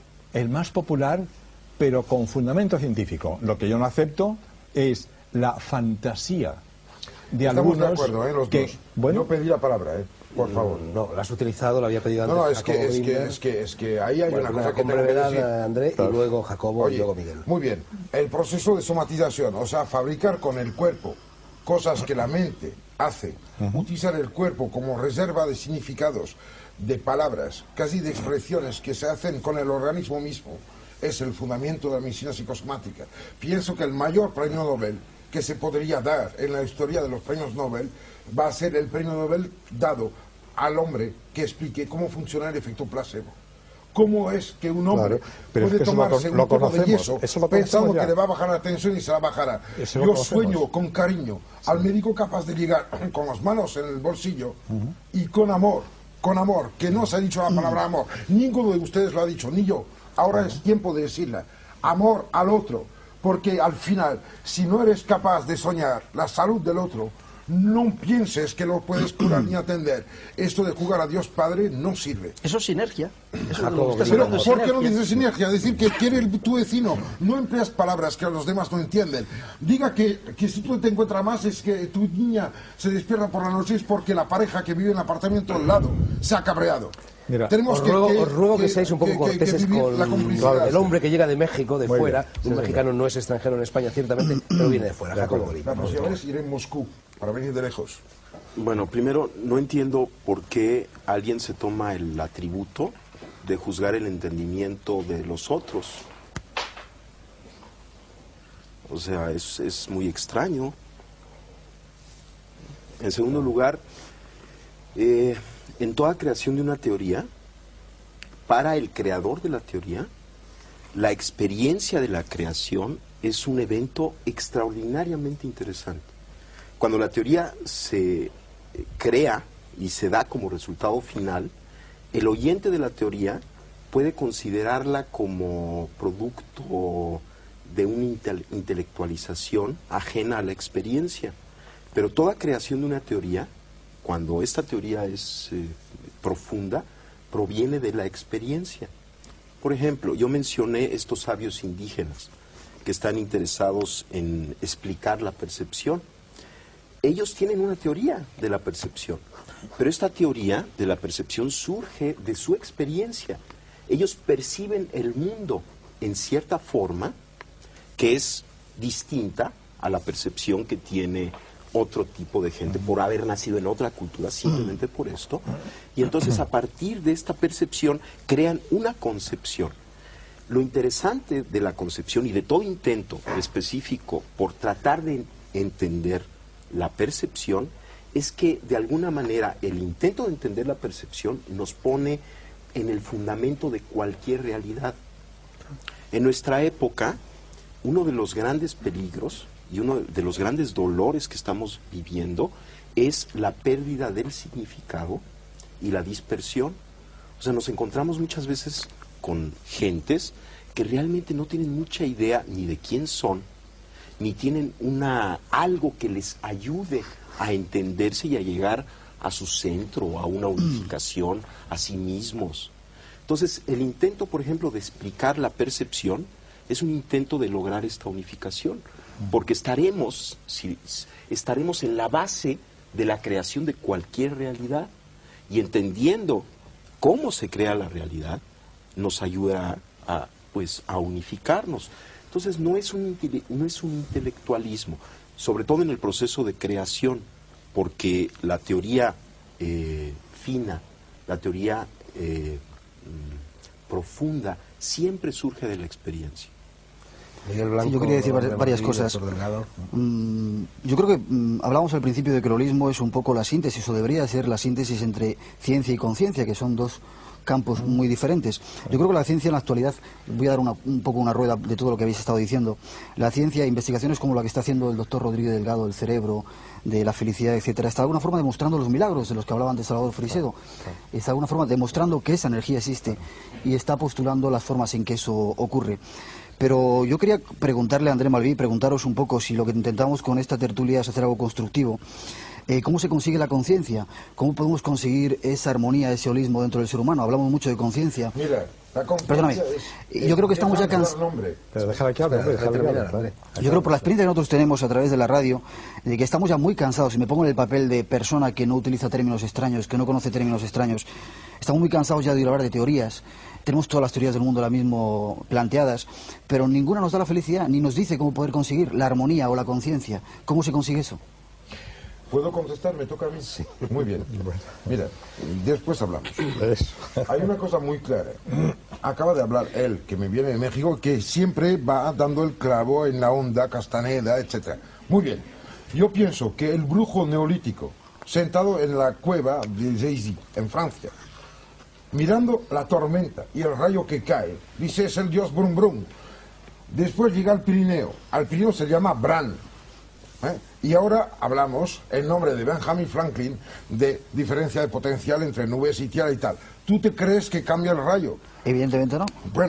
el más popular, pero con fundamento científico. Lo que yo no acepto es la fantasía de Estamos algunos de acuerdo, ¿eh? Los que, dos. bueno, Yo pedí la palabra, ¿eh? Por favor. No, la has utilizado, la había pedido No, antes. no, es que, Jacobo es, que, Binder. es, que, es que ahí hay Bueno, una cosa que con tengo que brevedad, decir. André, Claro. y luego Jacobo Oye, y luego Miguel. muy bien. El proceso de somatización, o sea, fabricar con el cuerpo cosas que la mente hace, utilizar el cuerpo como reserva de significados, de palabras, casi de expresiones que se hacen con el organismo mismo, es el fundamento de la medicina psicosomática. Pienso que el mayor premio Nobel que se podría dar en la historia de los premios Nobel va a ser el premio Nobel dado al hombre que explique cómo funciona el efecto placebo. ¿Cómo es que un hombre Claro, pero es puede que eso lo tomarse con- lo un poco de conocemos, yeso eso lo pensando conocemos ya. que le va a bajar la tensión y se la bajará? Eso lo Yo conocemos. sueño con cariño al médico capaz de llegar con las manos en el bolsillo y con amor, con amor, que no se ha dicho la palabra amor. Ninguno de ustedes lo ha dicho, ni yo. Ahora es tiempo de decirla. Amor al otro. Porque al final, si no eres capaz de soñar la salud del otro, no pienses que lo puedes curar ni atender. Esto de jugar a Dios Padre no sirve. Eso es sinergia. Eso es lo Jacobo, que estás Pero hablando, ¿por qué no sinergia. dices sinergia? Decir que quiere el- tu vecino. No empleas palabras que a los demás no entienden. Diga que, que si tú te encuentras más es que tu niña se despierta por la noche es porque la pareja que vive en el apartamento al lado se ha cabreado. Mira, Os ruego, os ruego que, seáis un poco que- que- que corteses vivir con la complicidad. el hombre que llega de México, de Muy fuera. bien, Un sí, mexicano no es extranjero en España, ciertamente, pero viene de fuera. De Jacobo acuerdo. Grita, La por próxima favor. vez iré en Moscú para venir de lejos. Bueno, primero, no entiendo por qué alguien se toma el atributo de juzgar el entendimiento de los otros. O sea, es, es muy extraño. En segundo lugar, eh, en toda creación de una teoría, para el creador de la teoría, la experiencia de la creación es un evento extraordinariamente interesante. Cuando la teoría se eh, crea y se da como resultado final, el oyente de la teoría puede considerarla como producto de una intel- intelectualización ajena a la experiencia. Pero toda creación de una teoría, cuando esta teoría es eh, profunda, proviene de la experiencia. Por ejemplo, yo mencioné estos sabios indígenas que están interesados en explicar la percepción. Ellos tienen una teoría de la percepción, pero esta teoría de la percepción surge de su experiencia. Ellos perciben el mundo en cierta forma que es distinta a la percepción que tiene otro tipo de gente por haber nacido en otra cultura, simplemente por esto. Y entonces a partir de esta percepción crean una concepción. Lo interesante de la concepción y de todo intento específico por tratar de entender la percepción es que de alguna manera el intento de entender la percepción nos pone en el fundamento de cualquier realidad. En nuestra época, uno de los grandes peligros y uno de los grandes dolores que estamos viviendo es la pérdida del significado y la dispersión. O sea, nos encontramos muchas veces con gentes que realmente no tienen mucha idea ni de quién son, ni tienen una algo que les ayude a entenderse y a llegar a su centro, a una unificación, a sí mismos. Entonces, el intento, por ejemplo, de explicar la percepción es un intento de lograr esta unificación, porque estaremos, si, estaremos en la base de la creación de cualquier realidad, y entendiendo cómo se crea la realidad, nos ayudará a, pues, a unificarnos. Entonces, no es un, intele- no es un intelectualismo, sobre todo en el proceso de creación, porque la teoría eh, fina, la teoría eh, mm, profunda, siempre surge de la experiencia. Miguel Blanco, Sí, yo quería decir André vari- varias Martí, cosas. doctor Delgado. Mm, yo creo que mm, hablamos al principio de que el holismo es un poco la síntesis, o debería ser la síntesis entre ciencia y conciencia, que son dos campos muy diferentes. Yo creo que la ciencia en la actualidad, voy a dar una- un poco una rueda de todo lo que habéis estado diciendo, la ciencia, investigaciones como la que está haciendo el doctor Rodríguez Delgado, del cerebro, de la felicidad, etcétera, está de alguna forma demostrando los milagros de los que hablaba antes Salvador Frisedo. Está de alguna forma demostrando que esa energía existe y está postulando las formas en que eso ocurre. Pero yo quería preguntarle a André Malví, preguntaros un poco si lo que intentamos con esta tertulia es hacer algo constructivo. Eh, ¿Cómo se consigue la conciencia? ¿Cómo podemos conseguir esa armonía, ese holismo dentro del ser humano? Hablamos mucho de conciencia. Mira, la conciencia Perdóname, es- yo creo que estamos ya dejar de dar cansados. nombre. Pero déjala que hable, hombre, Espera, déjala que terminar, hable. vale. Yo creo por la experiencia que nosotros tenemos a través de la radio, de que estamos ya muy cansados, y me pongo en el papel de persona que no utiliza términos extraños, que no conoce términos extraños, estamos muy cansados ya de hablar de teorías, tenemos todas las teorías del mundo ahora mismo planteadas, pero ninguna nos da la felicidad, ni nos dice cómo poder conseguir la armonía o la conciencia. ¿Cómo se consigue eso? ¿Puedo contestar? ¿Me toca a mí? Sí. Muy bien. Mira, después hablamos. Eso. Hay una cosa muy clara. Acaba de hablar él, que me viene de México, que siempre va dando el clavo en la onda, Castaneda, etcétera. Muy bien. Yo pienso que el brujo neolítico, sentado en la cueva de Jay-Z, en Francia, mirando la tormenta y el rayo que cae, dice, es el dios Brum Brum. Después llega al Pirineo. Al Pirineo se llama Bran. ¿Eh? Y ahora hablamos, en nombre de Benjamin Franklin, de diferencia de potencial entre nubes y tierra y tal. ¿Tú te crees que cambia el rayo? Evidentemente no. Bueno,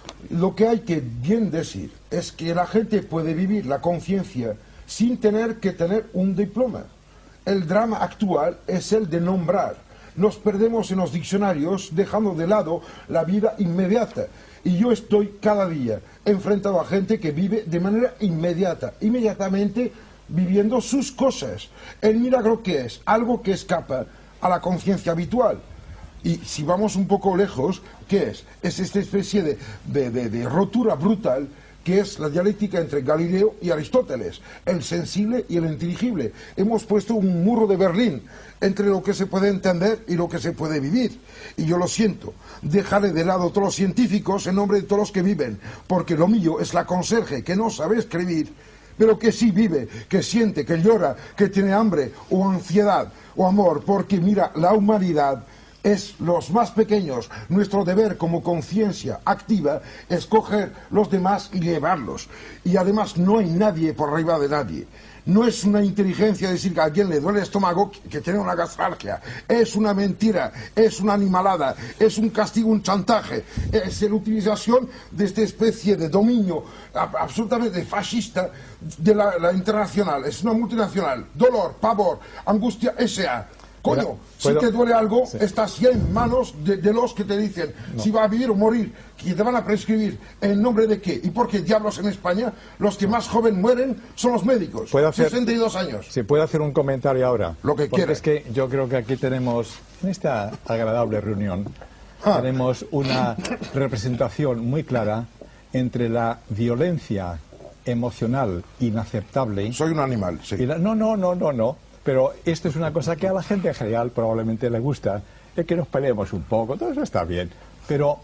Lo que hay que bien decir es que la gente puede vivir la conciencia sin tener que tener un diploma. El drama actual es el de nombrar. Nos perdemos en los diccionarios dejando de lado la vida inmediata. Y yo estoy cada día enfrentado a gente que vive de manera inmediata, inmediatamente viviendo sus cosas. El milagro, ¿qué es? Algo que escapa a la conciencia habitual. Y si vamos un poco lejos, ¿qué es? Es esta especie de, de, de, de rotura brutal que es la dialéctica entre Galileo y Aristóteles, el sensible y el inteligible. Hemos puesto un muro de Berlín entre lo que se puede entender y lo que se puede vivir. Y yo lo siento, dejaré de lado todos los científicos en nombre de todos los que viven, porque lo mío es la conserje que no sabe escribir, pero que sí vive, que siente, que llora, que tiene hambre o ansiedad o amor, porque mira, la humanidad es los más pequeños. Nuestro deber como conciencia activa es coger los demás y llevarlos. Y además no hay nadie por arriba de nadie. No es una inteligencia decir que a alguien le duele el estómago que tiene una gastralgia. Es una mentira, es una animalada, es un castigo, un chantaje. Es la utilización de esta especie de dominio absolutamente fascista de la, la internacional. Es una multinacional. Dolor, pavor, angustia, S A Coño, si te duele algo, sí, estás ya en manos de, de los que te dicen no. si va a vivir o morir, que te van a prescribir en nombre de qué. ¿Y por qué diablos en España los que más joven mueren son los médicos? ¿Puedo hacer, sesenta y dos años. Si puedo hacer un comentario ahora. Lo que Porque quiera. Es que yo creo que aquí tenemos, en esta agradable reunión, ah. tenemos una representación muy clara entre la violencia emocional inaceptable. Soy un animal, sí. Y la, no, no, no, no, no. Pero esto es una cosa que a la gente en general probablemente le gusta, es que nos peleemos un poco, todo eso está bien. Pero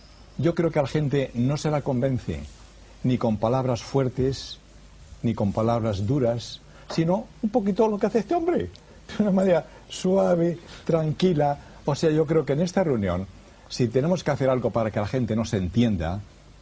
yo creo que a la gente no se la convence ni con palabras fuertes, ni con palabras duras, sino un poquito lo que hace este hombre, de una manera suave, tranquila. O sea, yo creo que en esta reunión, si tenemos que hacer algo para que la gente no se entienda,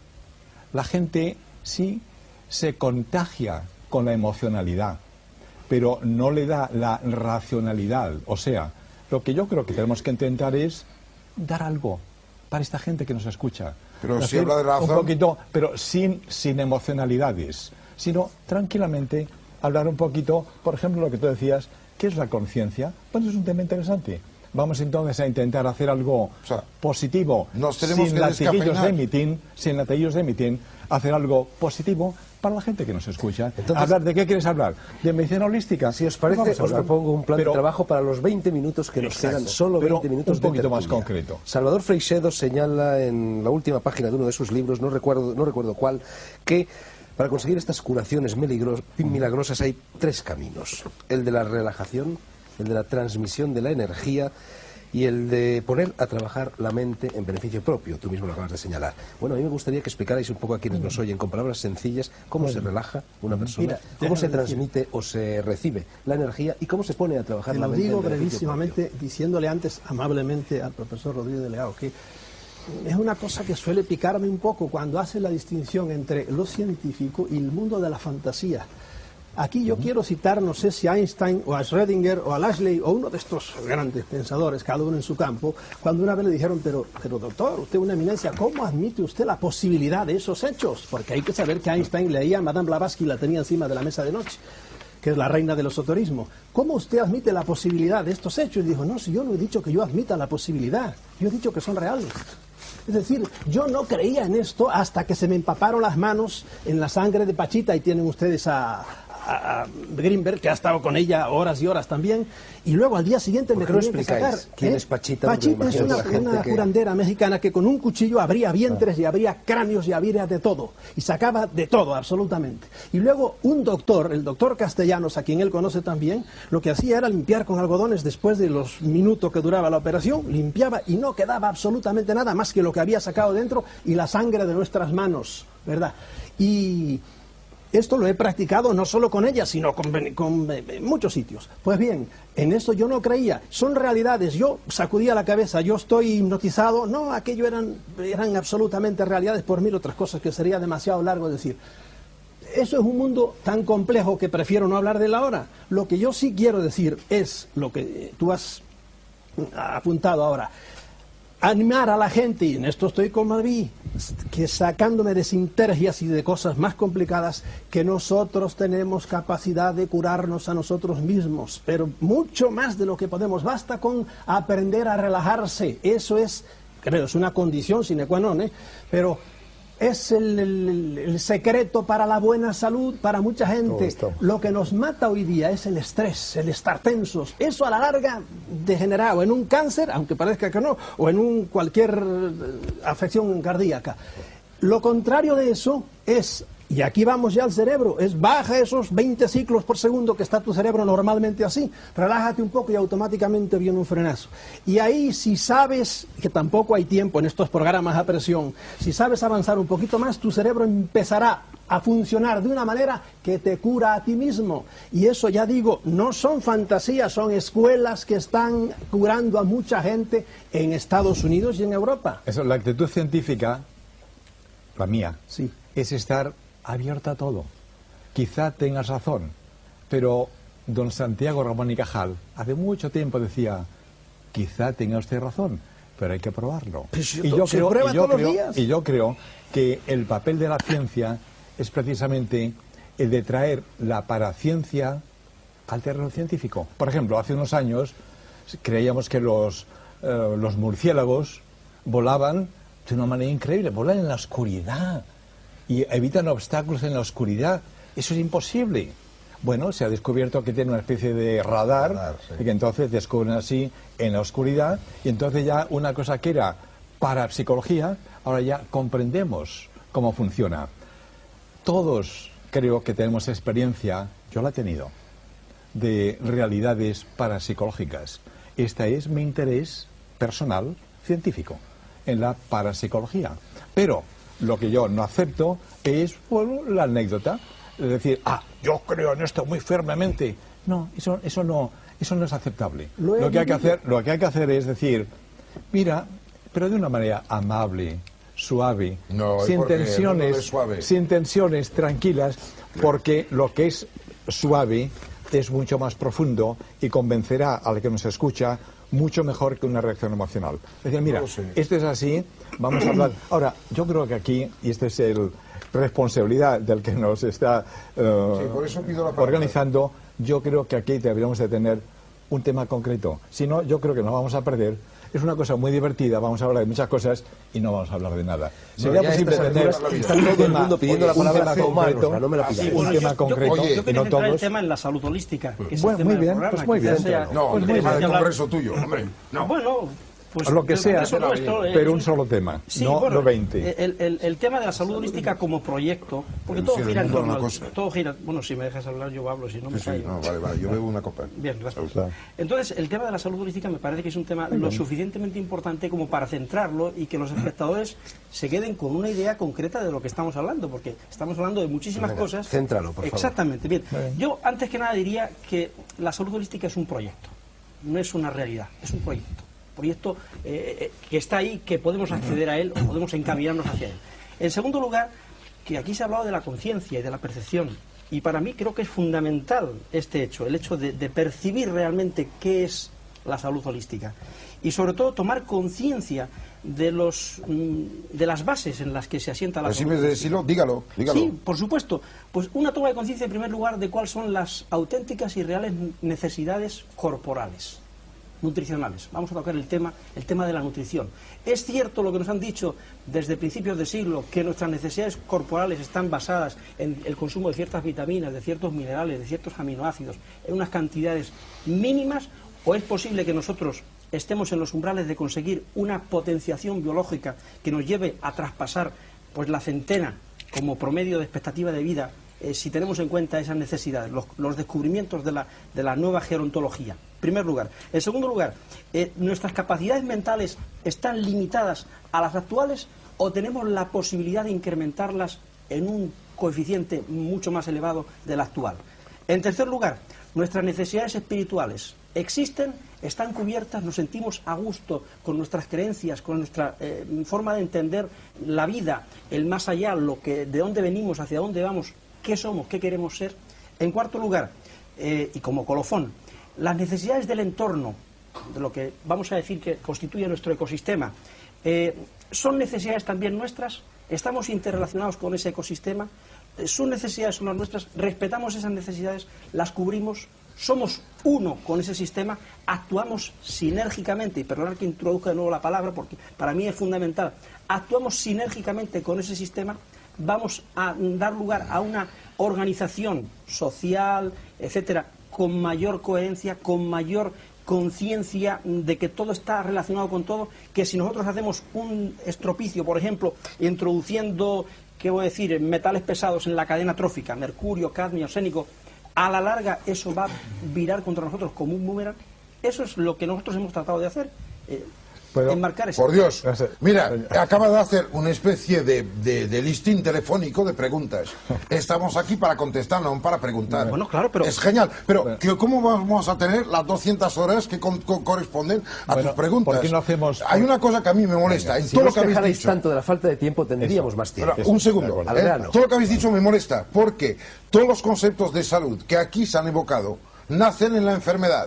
la gente sí se contagia con la emocionalidad, pero no le da la racionalidad. O sea, lo que yo creo que tenemos que intentar es dar algo para esta gente que nos escucha. Pero si habla de razón... Un poquito, pero sin, sin emocionalidades, sino tranquilamente hablar un poquito, por ejemplo, lo que tú decías, ¿qué es la conciencia? Pues es un tema interesante. Vamos entonces a intentar hacer algo o sea, positivo, nos tenemos sin que latiguillos de mitin, sin latiguillos de mitin, hacer algo positivo para la gente que nos escucha. Entonces, hablar ¿de qué quieres hablar? ¿De medicina holística? Si os parece, os propongo un plan pero, de trabajo para los veinte minutos que nos exacto, quedan, solo veinte minutos un poquito de más concreto. Salvador Freixedo señala en la última página de uno de sus libros, no recuerdo, no recuerdo cuál, que para conseguir estas curaciones milagrosas hay tres caminos: el de la relajación, el de la transmisión de la energía y el de poner a trabajar la mente en beneficio propio. Tú mismo lo acabas de señalar. Bueno, a mí me gustaría que explicarais un poco a quienes nos oyen, con palabras sencillas, cómo bueno, se relaja una persona, mira, cómo se transmite decir. o se recibe la energía y cómo se pone a trabajar Te la mente. Lo digo brevísimamente, diciéndole antes amablemente al profesor Rodríguez de Leao que es una cosa que suele picarme un poco cuando hace la distinción entre lo científico y el mundo de la fantasía. Aquí yo quiero citar, no sé si a Einstein o a Schrödinger o a Lashley o uno de estos grandes pensadores, cada uno en su campo, cuando una vez le dijeron, pero, pero doctor, usted es una eminencia, ¿cómo admite usted la posibilidad de esos hechos? Porque hay que saber que Einstein leía a Madame Blavatsky y la tenía encima de la mesa de noche, que es la reina del esoterismo. ¿Cómo usted admite la posibilidad de estos hechos? Y dijo, no, si yo no he dicho que yo admita la posibilidad, yo he dicho que son reales. Es decir, yo no creía en esto hasta que se me empaparon las manos en la sangre de Pachita, y tienen ustedes a... a Greenberg, que ha estado con ella horas y horas también, y luego al día siguiente me tenían que sacar. ¿Quién ¿eh? es Pachita? Pachita es una, una que... curandera mexicana que con un cuchillo abría vientres ah. y abría cráneos y abría de todo, y sacaba de todo, absolutamente. Y luego un doctor, el doctor Castellanos, a quien él conoce también, lo que hacía era limpiar con algodones después de los minutos que duraba la operación, limpiaba y no quedaba absolutamente nada más que lo que había sacado dentro y la sangre de nuestras manos, ¿verdad? Y... esto lo he practicado no solo con ella, sino con, con eh, muchos sitios. Pues bien, en eso yo no creía. Son realidades. Yo sacudía la cabeza, yo estoy hipnotizado. No, aquello eran, eran absolutamente realidades por mil otras cosas que sería demasiado largo decir. Eso es un mundo tan complejo que prefiero no hablar de él ahora. Lo que yo sí quiero decir es lo que tú has apuntado ahora. animar a la gente, y en esto estoy con Madrid, que sacándome de sinergias y de cosas más complicadas, que nosotros tenemos capacidad de curarnos a nosotros mismos, pero mucho más de lo que podemos. Basta con aprender a relajarse. Eso es, creo, es una condición sine qua non, ¿eh? Pero es el, el, el secreto para la buena salud para mucha gente. Lo que nos mata hoy día es el estrés, el estar tensos. Eso a la larga degenera o en un cáncer, aunque parezca que no, o en un cualquier afección cardíaca. Lo contrario de eso es, y aquí vamos ya al cerebro, es baja esos veinte ciclos por segundo que está tu cerebro normalmente así, relájate un poco y automáticamente viene un frenazo. Y ahí, si sabes, que tampoco hay tiempo en estos programas a presión, si sabes avanzar un poquito más, tu cerebro empezará a funcionar de una manera que te cura a ti mismo. Y eso, ya digo, no son fantasías, son escuelas que están curando a mucha gente en Estados Unidos y en Europa. Eso, la actitud científica, la mía, sí, es estar abierta a todo. Quizá tengas razón, pero don Santiago Ramón y Cajal hace mucho tiempo decía, quizá tenga usted razón, pero hay que probarlo. Pues y, yo creo, prueba y, yo todos creo, los días. y yo creo que el papel de la ciencia es precisamente el de traer la paraciencia al terreno científico. Por ejemplo, hace unos años creíamos que los, eh, los murciélagos volaban de una manera increíble, volan en la oscuridad y evitan obstáculos en la oscuridad. Eso es imposible. Bueno, se ha descubierto que tiene una especie de radar, radar sí. Y que entonces descubren así en la oscuridad, y entonces ya una cosa que era parapsicología, ahora ya comprendemos cómo funciona. Todos creo que tenemos experiencia, yo la he tenido, de realidades parapsicológicas. Este es mi interés personal científico en la parapsicología. Pero lo que yo no acepto es, bueno, la anécdota. Es decir, ah, yo creo en esto muy firmemente. No, eso, eso no, eso no es aceptable. Lo, lo que hay que hacer, lo que hay que hacer es decir, mira, pero de una manera amable, suave, no, sin tensiones, no suave. sin tensiones, tranquilas, porque lo que es suave es mucho más profundo y convencerá al que nos escucha mucho mejor que una reacción emocional. Es decir, mira, no esto es así, vamos a hablar. Ahora, yo creo que aquí, y esta es el responsabilidad del que nos está uh, sí, por eso pido la organizando, yo creo que aquí deberíamos de tener un tema concreto. Si no, yo creo que nos vamos a perder. Es una cosa muy divertida, vamos a hablar de muchas cosas y no vamos a hablar de nada. Sería no, posible tener está todo el mundo pidiendo la palabra concreto, no me la pidáis. Un tema concreto, yo, yo, yo y no todos. el tema en la salud holística, que es bueno, el tema muy bien, del pues muy bien. Sea, no, pues el tema del hablar... congreso tuyo, hombre. No. Bueno, pues lo que sea, eso, no, esto, pero eh, un solo tema, sí, no, bueno, no veinte. El, el, el tema de la salud holística como proyecto, porque todo gira en torno al, todo gira, bueno, si me dejas hablar yo hablo, si no me sí, sí, callo. no, vale, vale, yo bebo una copa. Bien, gracias. Entonces, el tema de la salud holística me parece que es un tema lo suficientemente importante como para centrarlo y que los espectadores se queden con una idea concreta de lo que estamos hablando, porque estamos hablando de muchísimas Venga, cosas. Céntralo, por favor. Exactamente, bien. bien. Yo, antes que nada, diría que la salud holística es un proyecto, no es una realidad, es un proyecto. proyecto eh, que está ahí, que podemos acceder a él o podemos encaminarnos hacia él. En segundo lugar, que aquí se ha hablado de la conciencia y de la percepción, y para mí creo que es fundamental este hecho, el hecho de, de percibir realmente qué es la salud holística y sobre todo tomar conciencia de los de las bases en las que se asienta la pues salud si decirlo, dígalo, dígalo. Sí, por supuesto. Pues una toma de conciencia en primer lugar de cuáles son las auténticas y reales necesidades corporales, nutricionales. Vamos a tocar el tema, el tema de la nutrición. Es cierto lo que nos han dicho desde principios de siglo, que nuestras necesidades corporales están basadas en el consumo de ciertas vitaminas, de ciertos minerales, de ciertos aminoácidos, en unas cantidades mínimas, o es posible que nosotros estemos en los umbrales de conseguir una potenciación biológica que nos lleve a traspasar pues la centena como promedio de expectativa de vida, eh, si tenemos en cuenta esas necesidades, los, los descubrimientos de la, de la nueva gerontología. En primer lugar. En segundo lugar, eh, ¿nuestras capacidades mentales están limitadas a las actuales o tenemos la posibilidad de incrementarlas en un coeficiente mucho más elevado del actual? En tercer lugar, ¿nuestras necesidades espirituales existen, están cubiertas, nos sentimos a gusto con nuestras creencias, con nuestra eh, forma de entender la vida, el más allá, lo que, de dónde venimos, hacia dónde vamos, qué somos, qué queremos ser? En cuarto lugar, eh, y como colofón, las necesidades del entorno de lo que vamos a decir que constituye nuestro ecosistema, eh, ¿son necesidades también nuestras? ¿Estamos interrelacionados con ese ecosistema? ¿Sus necesidades son las nuestras? ¿Respetamos esas necesidades? ¿Las cubrimos? ¿Somos uno con ese sistema? ¿Actuamos sinérgicamente? Y perdonad que introduzca de nuevo la palabra porque para mí es fundamental. ¿Actuamos sinérgicamente con ese sistema? ¿Vamos a dar lugar a una organización social, etcétera, con mayor coherencia, con mayor conciencia de que todo está relacionado con todo? Que si nosotros hacemos un estropicio, por ejemplo, introduciendo, ¿qué voy a decir?, metales pesados en la cadena trófica, mercurio, cadmio, arsénico, a la larga eso va a virar contra nosotros como un boomerang. Eso es lo que nosotros hemos tratado de hacer. Eh, Pero, enmarcar ese... por Dios, mira, acaba de hacer una especie de, de, de listín telefónico de preguntas. Estamos aquí para contestar, no para preguntar. Bueno, claro, pero... Es genial, pero ¿qué, ¿cómo vamos a tener las doscientas horas que con, con, corresponden a bueno, tus preguntas? ¿por qué no hacemos...? Hay una cosa que a mí me molesta. En Si todo no lo que os habéis quejarais dicho... tanto de la falta de tiempo, tendríamos Eso. más tiempo. Pero, un segundo. Al ¿eh? grano. Todo lo que habéis dicho me molesta, porque todos los conceptos de salud que aquí se han evocado nacen en la enfermedad.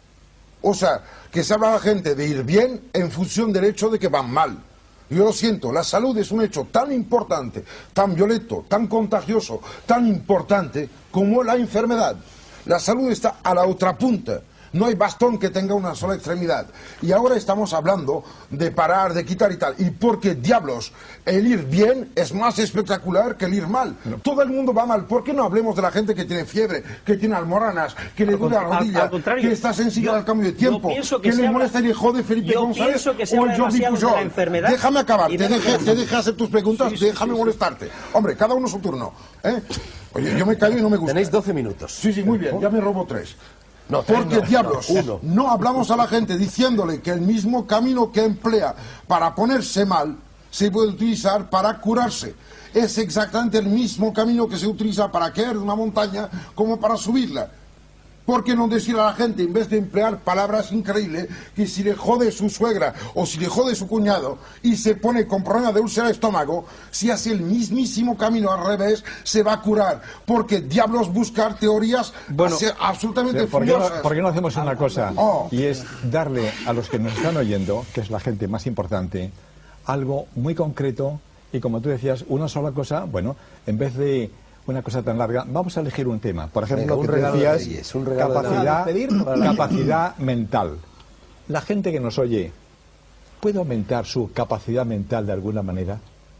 O sea, que se habla a la gente de ir bien en función del hecho de que van mal. Yo lo siento, la salud es un hecho tan importante, tan violento, tan contagioso, tan importante como la enfermedad. La salud está a la otra punta. No hay bastón que tenga una sola extremidad. Y ahora estamos hablando de parar, de quitar y tal. Y porque, diablos, el ir bien es más espectacular que el ir mal. No. Todo el mundo va mal. ¿Por qué no hablemos de la gente que tiene fiebre, que tiene almoranas, que le duele la rodilla, al, que está sensible yo, al cambio de tiempo, que, que le molesta el hijo de Felipe yo González que o el Jordi Pujol? De déjame acabar, te deje, te deje hacer tus preguntas, sí, sí, déjame sí, sí, molestarte. Hombre, cada uno su turno. ¿eh? Oye, yo me callo y no me gusta. Tenéis doce minutos. Sí, sí, muy bien, ya me robo tres. No, Porque, no, diablos, no, uno. no hablamos a la gente diciéndole que el mismo camino que emplea para ponerse mal se puede utilizar para curarse. Es exactamente el mismo camino que se utiliza para caer de una montaña como para subirla. ¿Por qué no decir a la gente, en vez de emplear palabras increíbles, que si le jode su suegra o si le jode su cuñado y se pone con problema de úlcera de estómago, si hace el mismísimo camino al revés, se va a curar? Porque diablos buscar teorías bueno, absolutamente ¿por qué, no, furiosas. ¿por qué no hacemos una cosa? Oh. Y es darle a los que nos están oyendo, que es la gente más importante, algo muy concreto y, como tú decías, una sola cosa. Bueno, en vez de una cosa tan larga, vamos a elegir un tema. Por ejemplo, Venga, que te decías, de Reyes, un regalo capacidad, de capacidad mental. La gente que nos oye, ¿puede aumentar su capacidad mental de alguna manera?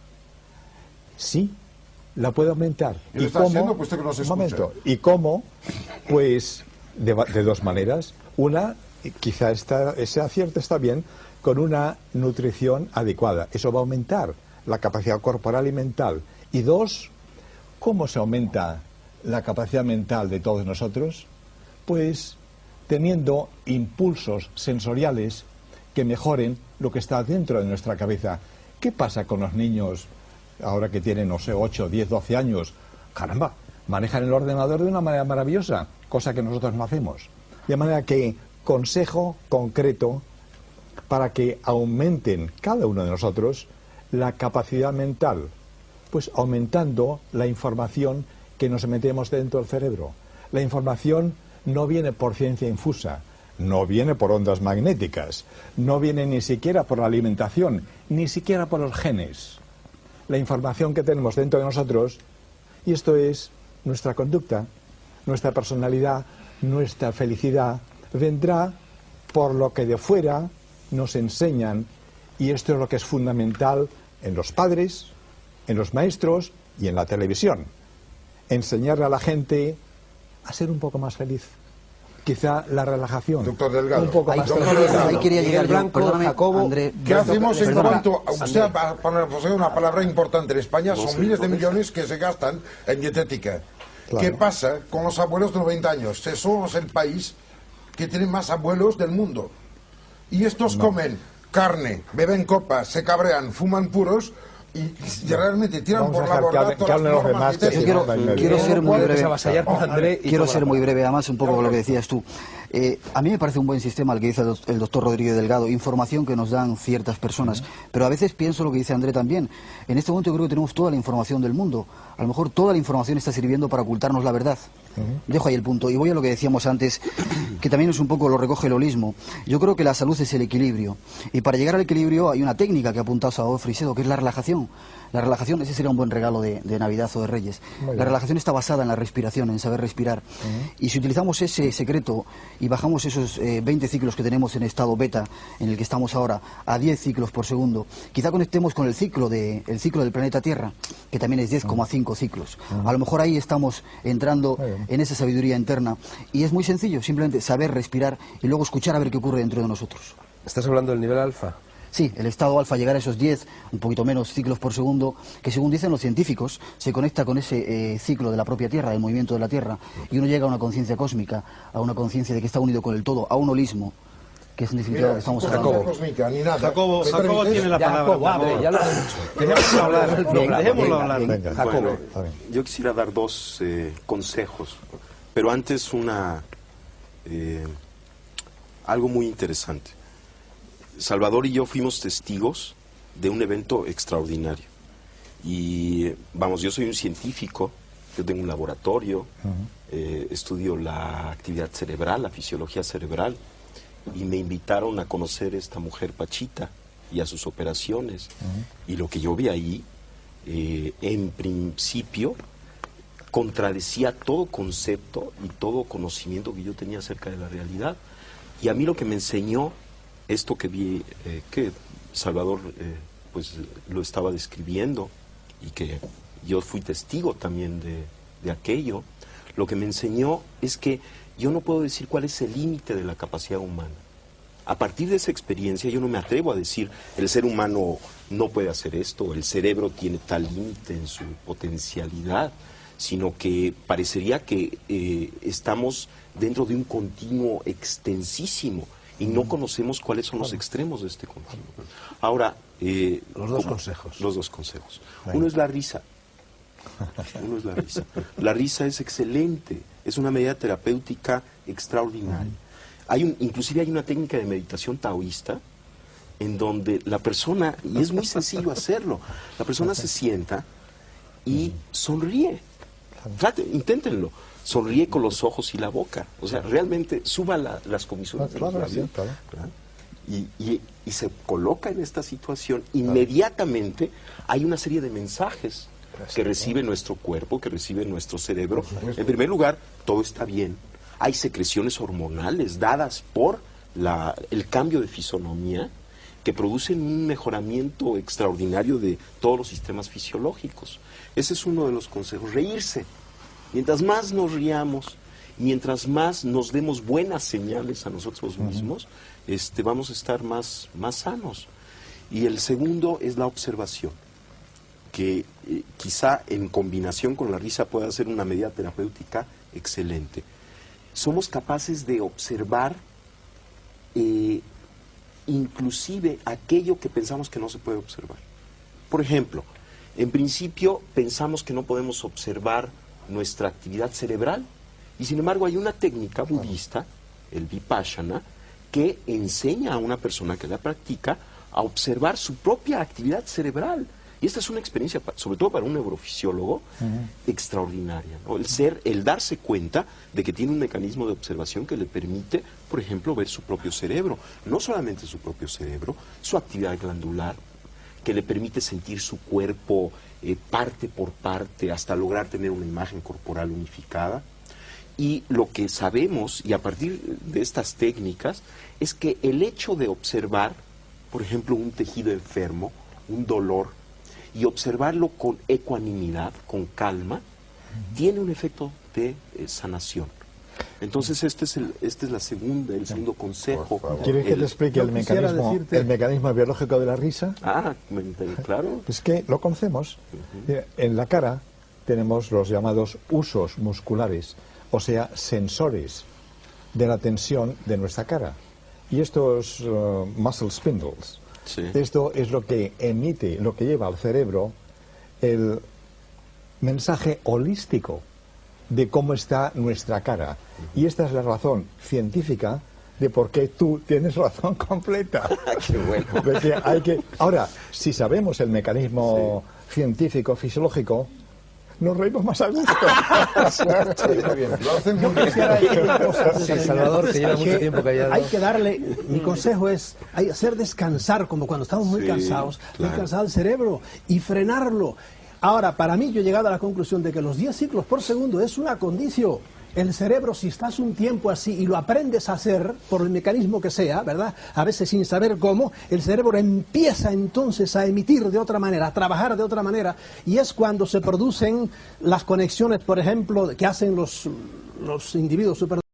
Sí, la puede aumentar. ¿Y lo está haciendo, puesto que no se escucha? Un momento. ¿Y cómo? Pues de, de dos maneras. Una, quizá está, ese acierto está bien, con una nutrición adecuada. Eso va a aumentar la capacidad corporal y mental. Y dos, ¿cómo se aumenta la capacidad mental de todos nosotros? Pues teniendo impulsos sensoriales que mejoren lo que está dentro de nuestra cabeza. ¿Qué pasa con los niños ahora que tienen, no sé, ocho, diez, doce años? Caramba, manejan el ordenador de una manera maravillosa, cosa que nosotros no hacemos. De manera que consejo concreto para que aumenten cada uno de nosotros la capacidad mental, pues aumentando la información que nos metemos dentro del cerebro. La información no viene por ciencia infusa, no viene por ondas magnéticas, no viene ni siquiera por la alimentación, ni siquiera por los genes. La información que tenemos dentro de nosotros, y esto es nuestra conducta, nuestra personalidad, nuestra felicidad, vendrá por lo que de fuera nos enseñan, y esto es lo que es fundamental en los padres, en los maestros y en la televisión. Enseñarle a la gente a ser un poco más feliz. Quizá la relajación. Doctor Delgado. Un poco Ahí, más doctor feliz. Delgado. Ahí quería llegar Miguel Blanco, yo, perdóname, Jacobo, André, ¿Qué hacemos en perdona, cuanto a, o sea, André. para poner pues, una palabra importante en España, son miles de millones que se gastan en dietética? Claro. ¿Qué pasa con los abuelos de noventa años? Somos el país que tiene más abuelos del mundo. Y estos No. comen carne, beben copas, se cabrean, fuman puros, y, y realmente tiran Vamos a por la dejar que borda hablen- todas que hablen las los normas demás, y que textos. Yo quiero, no, no, no, quiero no, ser muy puedes breve. avasallar con André y Quiero toma ser la muy palabra. breve, además, un poco con lo que decías tú. Eh, a mí me parece un buen sistema el que dice el doc- el doctor Rodríguez Delgado, información que nos dan ciertas personas. Pero a veces pienso lo que dice André también. En este momento yo creo que tenemos toda la información del mundo. A lo mejor toda la información está sirviendo para ocultarnos la verdad. Dejo ahí el punto. Y voy a lo que decíamos antes, que también es un poco lo recoge el holismo. Yo creo que la salud es el equilibrio. Y para llegar al equilibrio hay una técnica que ha apuntado Salvador Frisedo, que es la relajación. La relajación, ese sería un buen regalo de, de Navidad o de Reyes. La relajación está basada en la respiración, en saber respirar. Y si utilizamos ese secreto y bajamos esos eh, veinte ciclos que tenemos en estado beta, en el que estamos ahora, a diez ciclos por segundo, quizá conectemos con el ciclo, de, el ciclo del planeta Tierra, que también es diez coma cinco ciclos. A lo mejor ahí estamos entrando en esa sabiduría interna. Y es muy sencillo, simplemente saber respirar y luego escuchar a ver qué ocurre dentro de nosotros. ¿Estás hablando del nivel alfa? Sí, el estado alfa, llegar a esos diez, un poquito menos ciclos por segundo, que según dicen los científicos, se conecta con ese eh, ciclo de la propia Tierra, del movimiento de la Tierra, y uno llega a una conciencia cósmica, a una conciencia de que está unido con el todo, a un holismo, que es en definitiva lo que estamos hablando. Jacobo. Cósmica, ni nada. Jacobo, ¿Me Jacobo permites? tiene la Ya, palabra. Jacobo, André, ya lo has dicho. Dejémoslo hablar. Venga, Dejémoslo venga, hablar. Venga. Jacobo. Bueno, está bien. yo quisiera dar dos eh, consejos, pero antes una eh, algo muy interesante. Salvador y yo fuimos testigos de un evento extraordinario. Y vamos, yo soy un científico, yo tengo un laboratorio, eh, estudio la actividad cerebral, la fisiología cerebral, y me invitaron a conocer a esta mujer Pachita y a sus operaciones. Y lo que yo vi ahí, eh, en principio, contradecía todo concepto y todo conocimiento que yo tenía acerca de la realidad. Y a mí lo que me enseñó esto que vi, eh, que Salvador eh, pues lo estaba describiendo y que yo fui testigo también de, de aquello, lo que me enseñó es que yo no puedo decir cuál es el límite de la capacidad humana. A partir de esa experiencia yo no me atrevo a decir el ser humano no puede hacer esto, el cerebro tiene tal límite en su potencialidad, sino que parecería que eh, estamos dentro de un continuo extensísimo y no conocemos cuáles son los extremos de este continuo. Ahora, eh, Los dos como- consejos. Los dos consejos. Uno es la risa. Uno es la risa. La risa es excelente, es una medida terapéutica extraordinaria. Hay un, inclusive hay una técnica de meditación taoísta en donde la persona, y es muy sencillo hacerlo, la persona se sienta y sonríe. Trate, inténtenlo. Sonríe con los ojos y la boca. O sea, realmente suba la- las comisuras de los Claro, sí, labios, claro. ¿verdad? Y, y- y se coloca en esta situación. Inmediatamente hay una serie de mensajes que recibe nuestro cuerpo, que recibe nuestro cerebro. En primer lugar, todo está bien. Hay secreciones hormonales dadas por la- el cambio de fisonomía que producen un mejoramiento extraordinario de todos los sistemas fisiológicos. Ese es uno de los consejos, reírse. Mientras más nos riamos, mientras más nos demos buenas señales a nosotros mismos, este, vamos a estar más, más sanos. Y el segundo es la observación, que eh, quizá en combinación con la risa pueda ser una medida terapéutica excelente. Somos capaces de observar eh, inclusive aquello que pensamos que no se puede observar. Por ejemplo, en principio pensamos que no podemos observar nuestra actividad cerebral y sin embargo hay una técnica budista, el Vipassana, que enseña a una persona que la practica a observar su propia actividad cerebral. Y esta es una experiencia, pa- sobre todo para un neurofisiólogo, extraordinaria, ¿no? El ser, el darse cuenta de que tiene un mecanismo de observación que le permite, por ejemplo, ver su propio cerebro. No solamente su propio cerebro, su actividad glandular, que le permite sentir su cuerpo eh, parte por parte hasta lograr tener una imagen corporal unificada. Y lo que sabemos, y a partir de estas técnicas, es que el hecho de observar, por ejemplo, un tejido enfermo, un dolor, y observarlo con ecuanimidad, con calma, tiene un efecto de eh, sanación. Entonces este es el, este es la segunda, el segundo consejo. ¿Quieres que El- te explique yo el quisiera mecanismo, decirte- el mecanismo biológico de la risa? Ah, me- me- claro. Es que lo conocemos. Mira, en la cara tenemos los llamados usos musculares, o sea, sensores de la tensión de nuestra cara. Y estos uh, muscle spindles Sí. Esto es lo que emite, lo que lleva al cerebro el mensaje holístico de cómo está nuestra cara. Y esta es la razón científica de por qué tú tienes razón completa. Qué bueno. De que hay que... Ahora, si sabemos el mecanismo sí. científico, fisiológico, nos reímos más a gusto. Muy bien. Lo hacen muy bien. Sí, Salvador, que lleva mucho tiempo callado. Hay que darle, mi consejo es hay hacer descansar, como cuando estamos muy Sí, cansados, claro. descansar el cerebro y frenarlo. Ahora, para mí yo he llegado a la conclusión de que los diez ciclos por segundo es una condición. El cerebro, si estás un tiempo así y lo aprendes a hacer, por el mecanismo que sea, ¿verdad? A veces sin saber cómo, el cerebro empieza entonces a emitir de otra manera, a trabajar de otra manera, y es cuando se producen las conexiones, por ejemplo, que hacen los, los individuos super